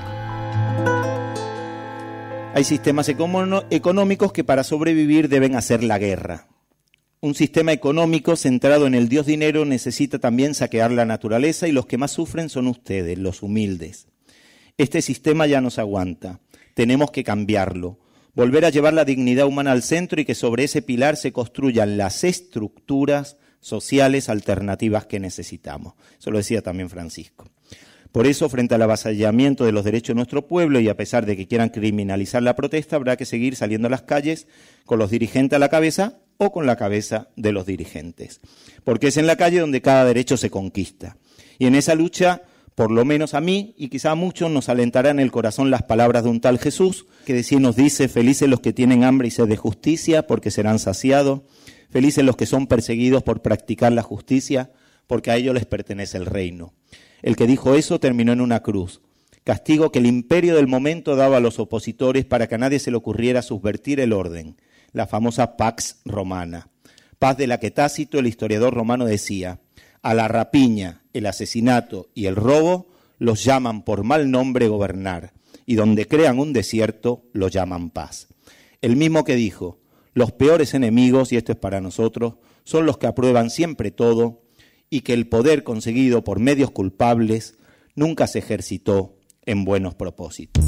Hay sistemas económicos que para sobrevivir deben hacer la guerra. Un sistema económico centrado en el dios dinero necesita también saquear la naturaleza y los que más sufren son ustedes, los humildes. Este sistema ya nos aguanta. Tenemos que cambiarlo. volver a llevar la dignidad humana al centro y que sobre ese pilar se construyan las estructuras sociales alternativas que necesitamos. Eso lo decía también Francisco. Por eso, frente al avasallamiento de los derechos de nuestro pueblo y a pesar de que quieran criminalizar la protesta, habrá que seguir saliendo a las calles con los dirigentes a la cabeza o con la cabeza de los dirigentes. Porque es en la calle donde cada derecho se conquista. Y en esa lucha, por lo menos a mí y quizá a muchos, nos alentará en el corazón las palabras de un tal Jesús, que nos dice: felices los que tienen hambre y sed de justicia, porque serán saciados. Felices los que son perseguidos por practicar la justicia, porque a ellos les pertenece el reino. El que dijo eso terminó en una cruz, castigo que el imperio del momento daba a los opositores para que a nadie se le ocurriera subvertir el orden, la famosa Pax Romana, paz de la que Tácito, el historiador romano, decía: a la rapiña, el asesinato y el robo los llaman por mal nombre gobernar, y donde crean un desierto lo llaman paz. El mismo que dijo: los peores enemigos, y esto es para nosotros, son los que aprueban siempre todo, y que el poder conseguido por medios culpables nunca se ejercitó en buenos propósitos.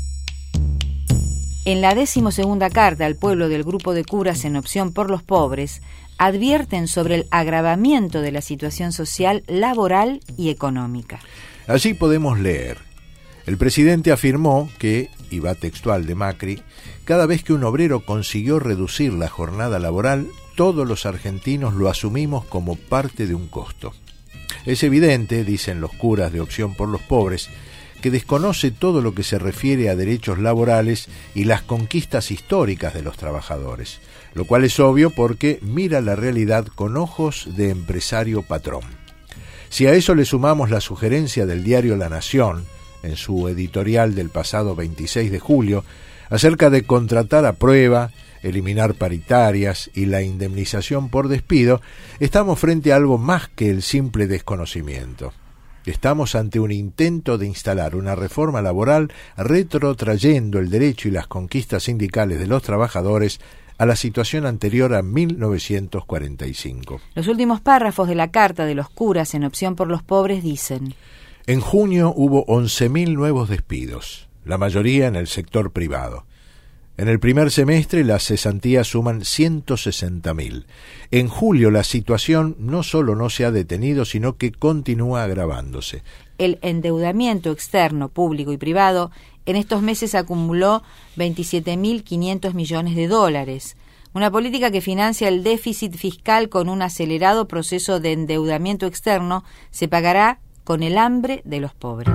En la 12ª carta al pueblo del grupo de curas en Opción por los Pobres, advierten sobre el agravamiento de la situación social, laboral y económica. Allí podemos leer: el presidente afirmó que, y va textual de Macri, cada vez que un obrero consiguió reducir la jornada laboral, todos los argentinos lo asumimos como parte de un costo. Es evidente, dicen los curas de Opción por los Pobres, que desconoce todo lo que se refiere a derechos laborales y las conquistas históricas de los trabajadores, lo cual es obvio porque mira la realidad con ojos de empresario patrón. Si a eso le sumamos la sugerencia del diario La Nación, en su editorial del pasado 26 de julio, acerca de contratar a prueba, eliminar paritarias y la indemnización por despido, estamos frente a algo más que el simple desconocimiento. Estamos ante un intento de instalar una reforma laboral retrotrayendo el derecho y las conquistas sindicales de los trabajadores a la situación anterior a 1945. Los últimos párrafos de la carta de los curas en Opción por los Pobres dicen: en junio hubo 11.000 nuevos despidos, la mayoría en el sector privado. En el primer semestre las cesantías suman 160.000. En julio la situación no solo no se ha detenido, sino que continúa agravándose. El endeudamiento externo, público y privado, en estos meses acumuló 27.500 millones de dólares. Una política que financia el déficit fiscal con un acelerado proceso de endeudamiento externo se pagará con el hambre de los pobres.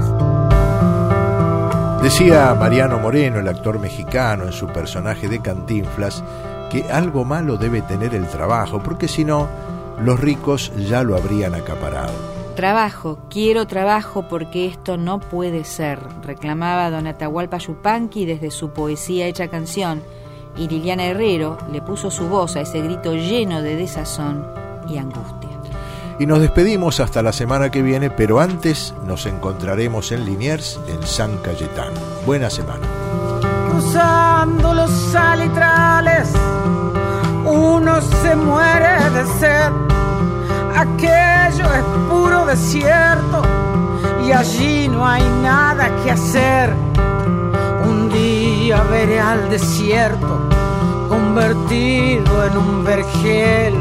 Decía Mariano Moreno, el actor mexicano, en su personaje de Cantinflas, que algo malo debe tener el trabajo, porque si no, los ricos ya lo habrían acaparado. Trabajo, quiero trabajo porque esto no puede ser, reclamaba don Atahualpa Yupanqui desde su poesía hecha canción, y Liliana Herrero le puso su voz a ese grito lleno de desazón y angustia. Y nos despedimos hasta la semana que viene, pero antes nos encontraremos en Liniers, en San Cayetano. Buena semana. Cruzando los salitrales, uno se muere de sed. Aquello es puro desierto y allí no hay nada que hacer. Un día veré al desierto convertido en un vergel.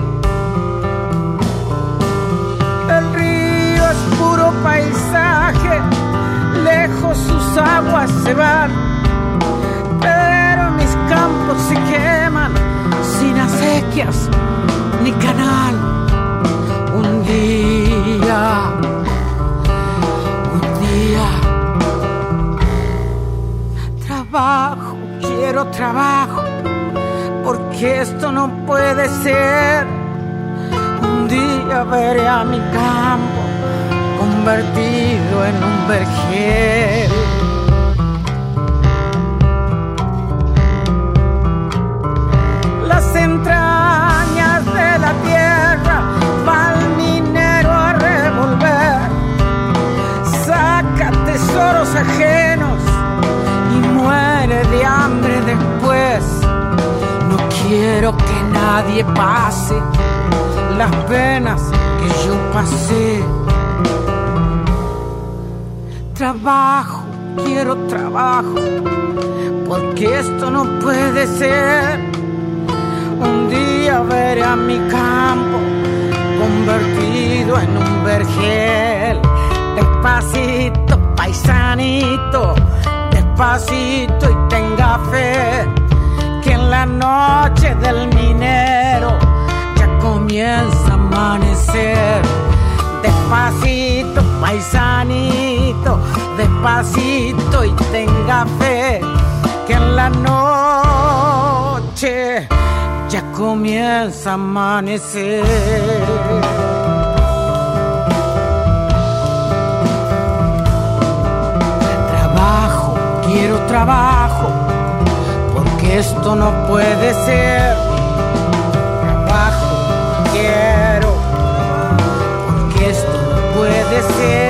El río es puro paisaje, lejos sus aguas se van, pero mis campos se queman sin acequias ni canal. Un día, trabajo, quiero trabajo, porque esto no puede ser. Un día veré a mi campo convertido en un vergel. Las entrañas de la tierra va el minero a revolver, saca tesoros ajenos y muere de hambre después. No quiero que nadie pase las penas que yo pasé. Trabajo, quiero trabajo, porque porque esto no puede ser. Un día veré a mi campo convertido en un vergel. Despacito, paisanito, despacito y tenga fe, que en la noche del minero ya comienza a amanecer. Despacito, paisanito, despacito y tenga fe, que en la noche ya comienza a amanecer. Trabajo, quiero trabajo, porque esto no puede ser. Trabajo, quiero, porque esto no puede ser.